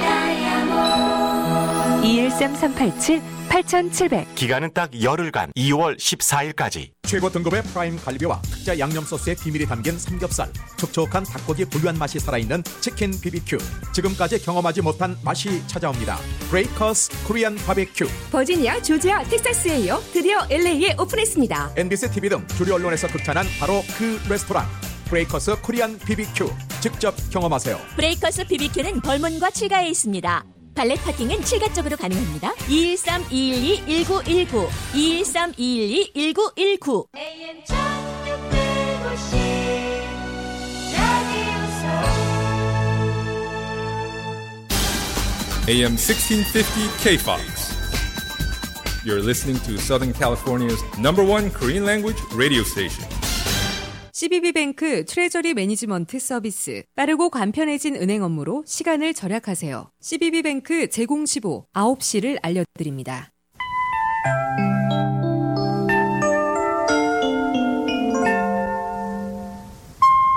다이아몬드 이일삼 삼팔칠 팔천칠백. 기간은 딱 열흘간 이월 십사일까지. 최고 등급의 프라임 갈비와 특제 양념 소스의 비밀이 담긴 삼겹살, 촉촉한 닭고기 부유한 맛이 살아있는 치킨 비비큐. 지금까지 경험하지 못한 맛이 찾아옵니다. 브레이커스 코리안 바베큐. 버지니아, 조지아, 텍사스에 이어 드디어 엘에이에 오픈했습니다. 엠비씨 티비 등 주류 언론에서 극찬한 바로 그 레스토랑. 브레이커스 코리안 비비큐. 직접 경험하세요. 브레이커스 비비큐는 벌몬과 칠가에 있습니다. 발렛 파킹은 칠가 쪽으로 가능합니다. 이일삼 이일이 일구일구 이일삼 이일이 일구일구. 에이엠 천육백오십 라디오서 에이엠 sixteen fifty K-Fox. You're listening to Southern California's number one Korean language radio station. 씨비비뱅크 트레저리 매니지먼트 서비스. 빠르고 간편해진 은행 업무로 시간을 절약하세요. 씨비비뱅크 제공십오 아홉 시를 알려드립니다.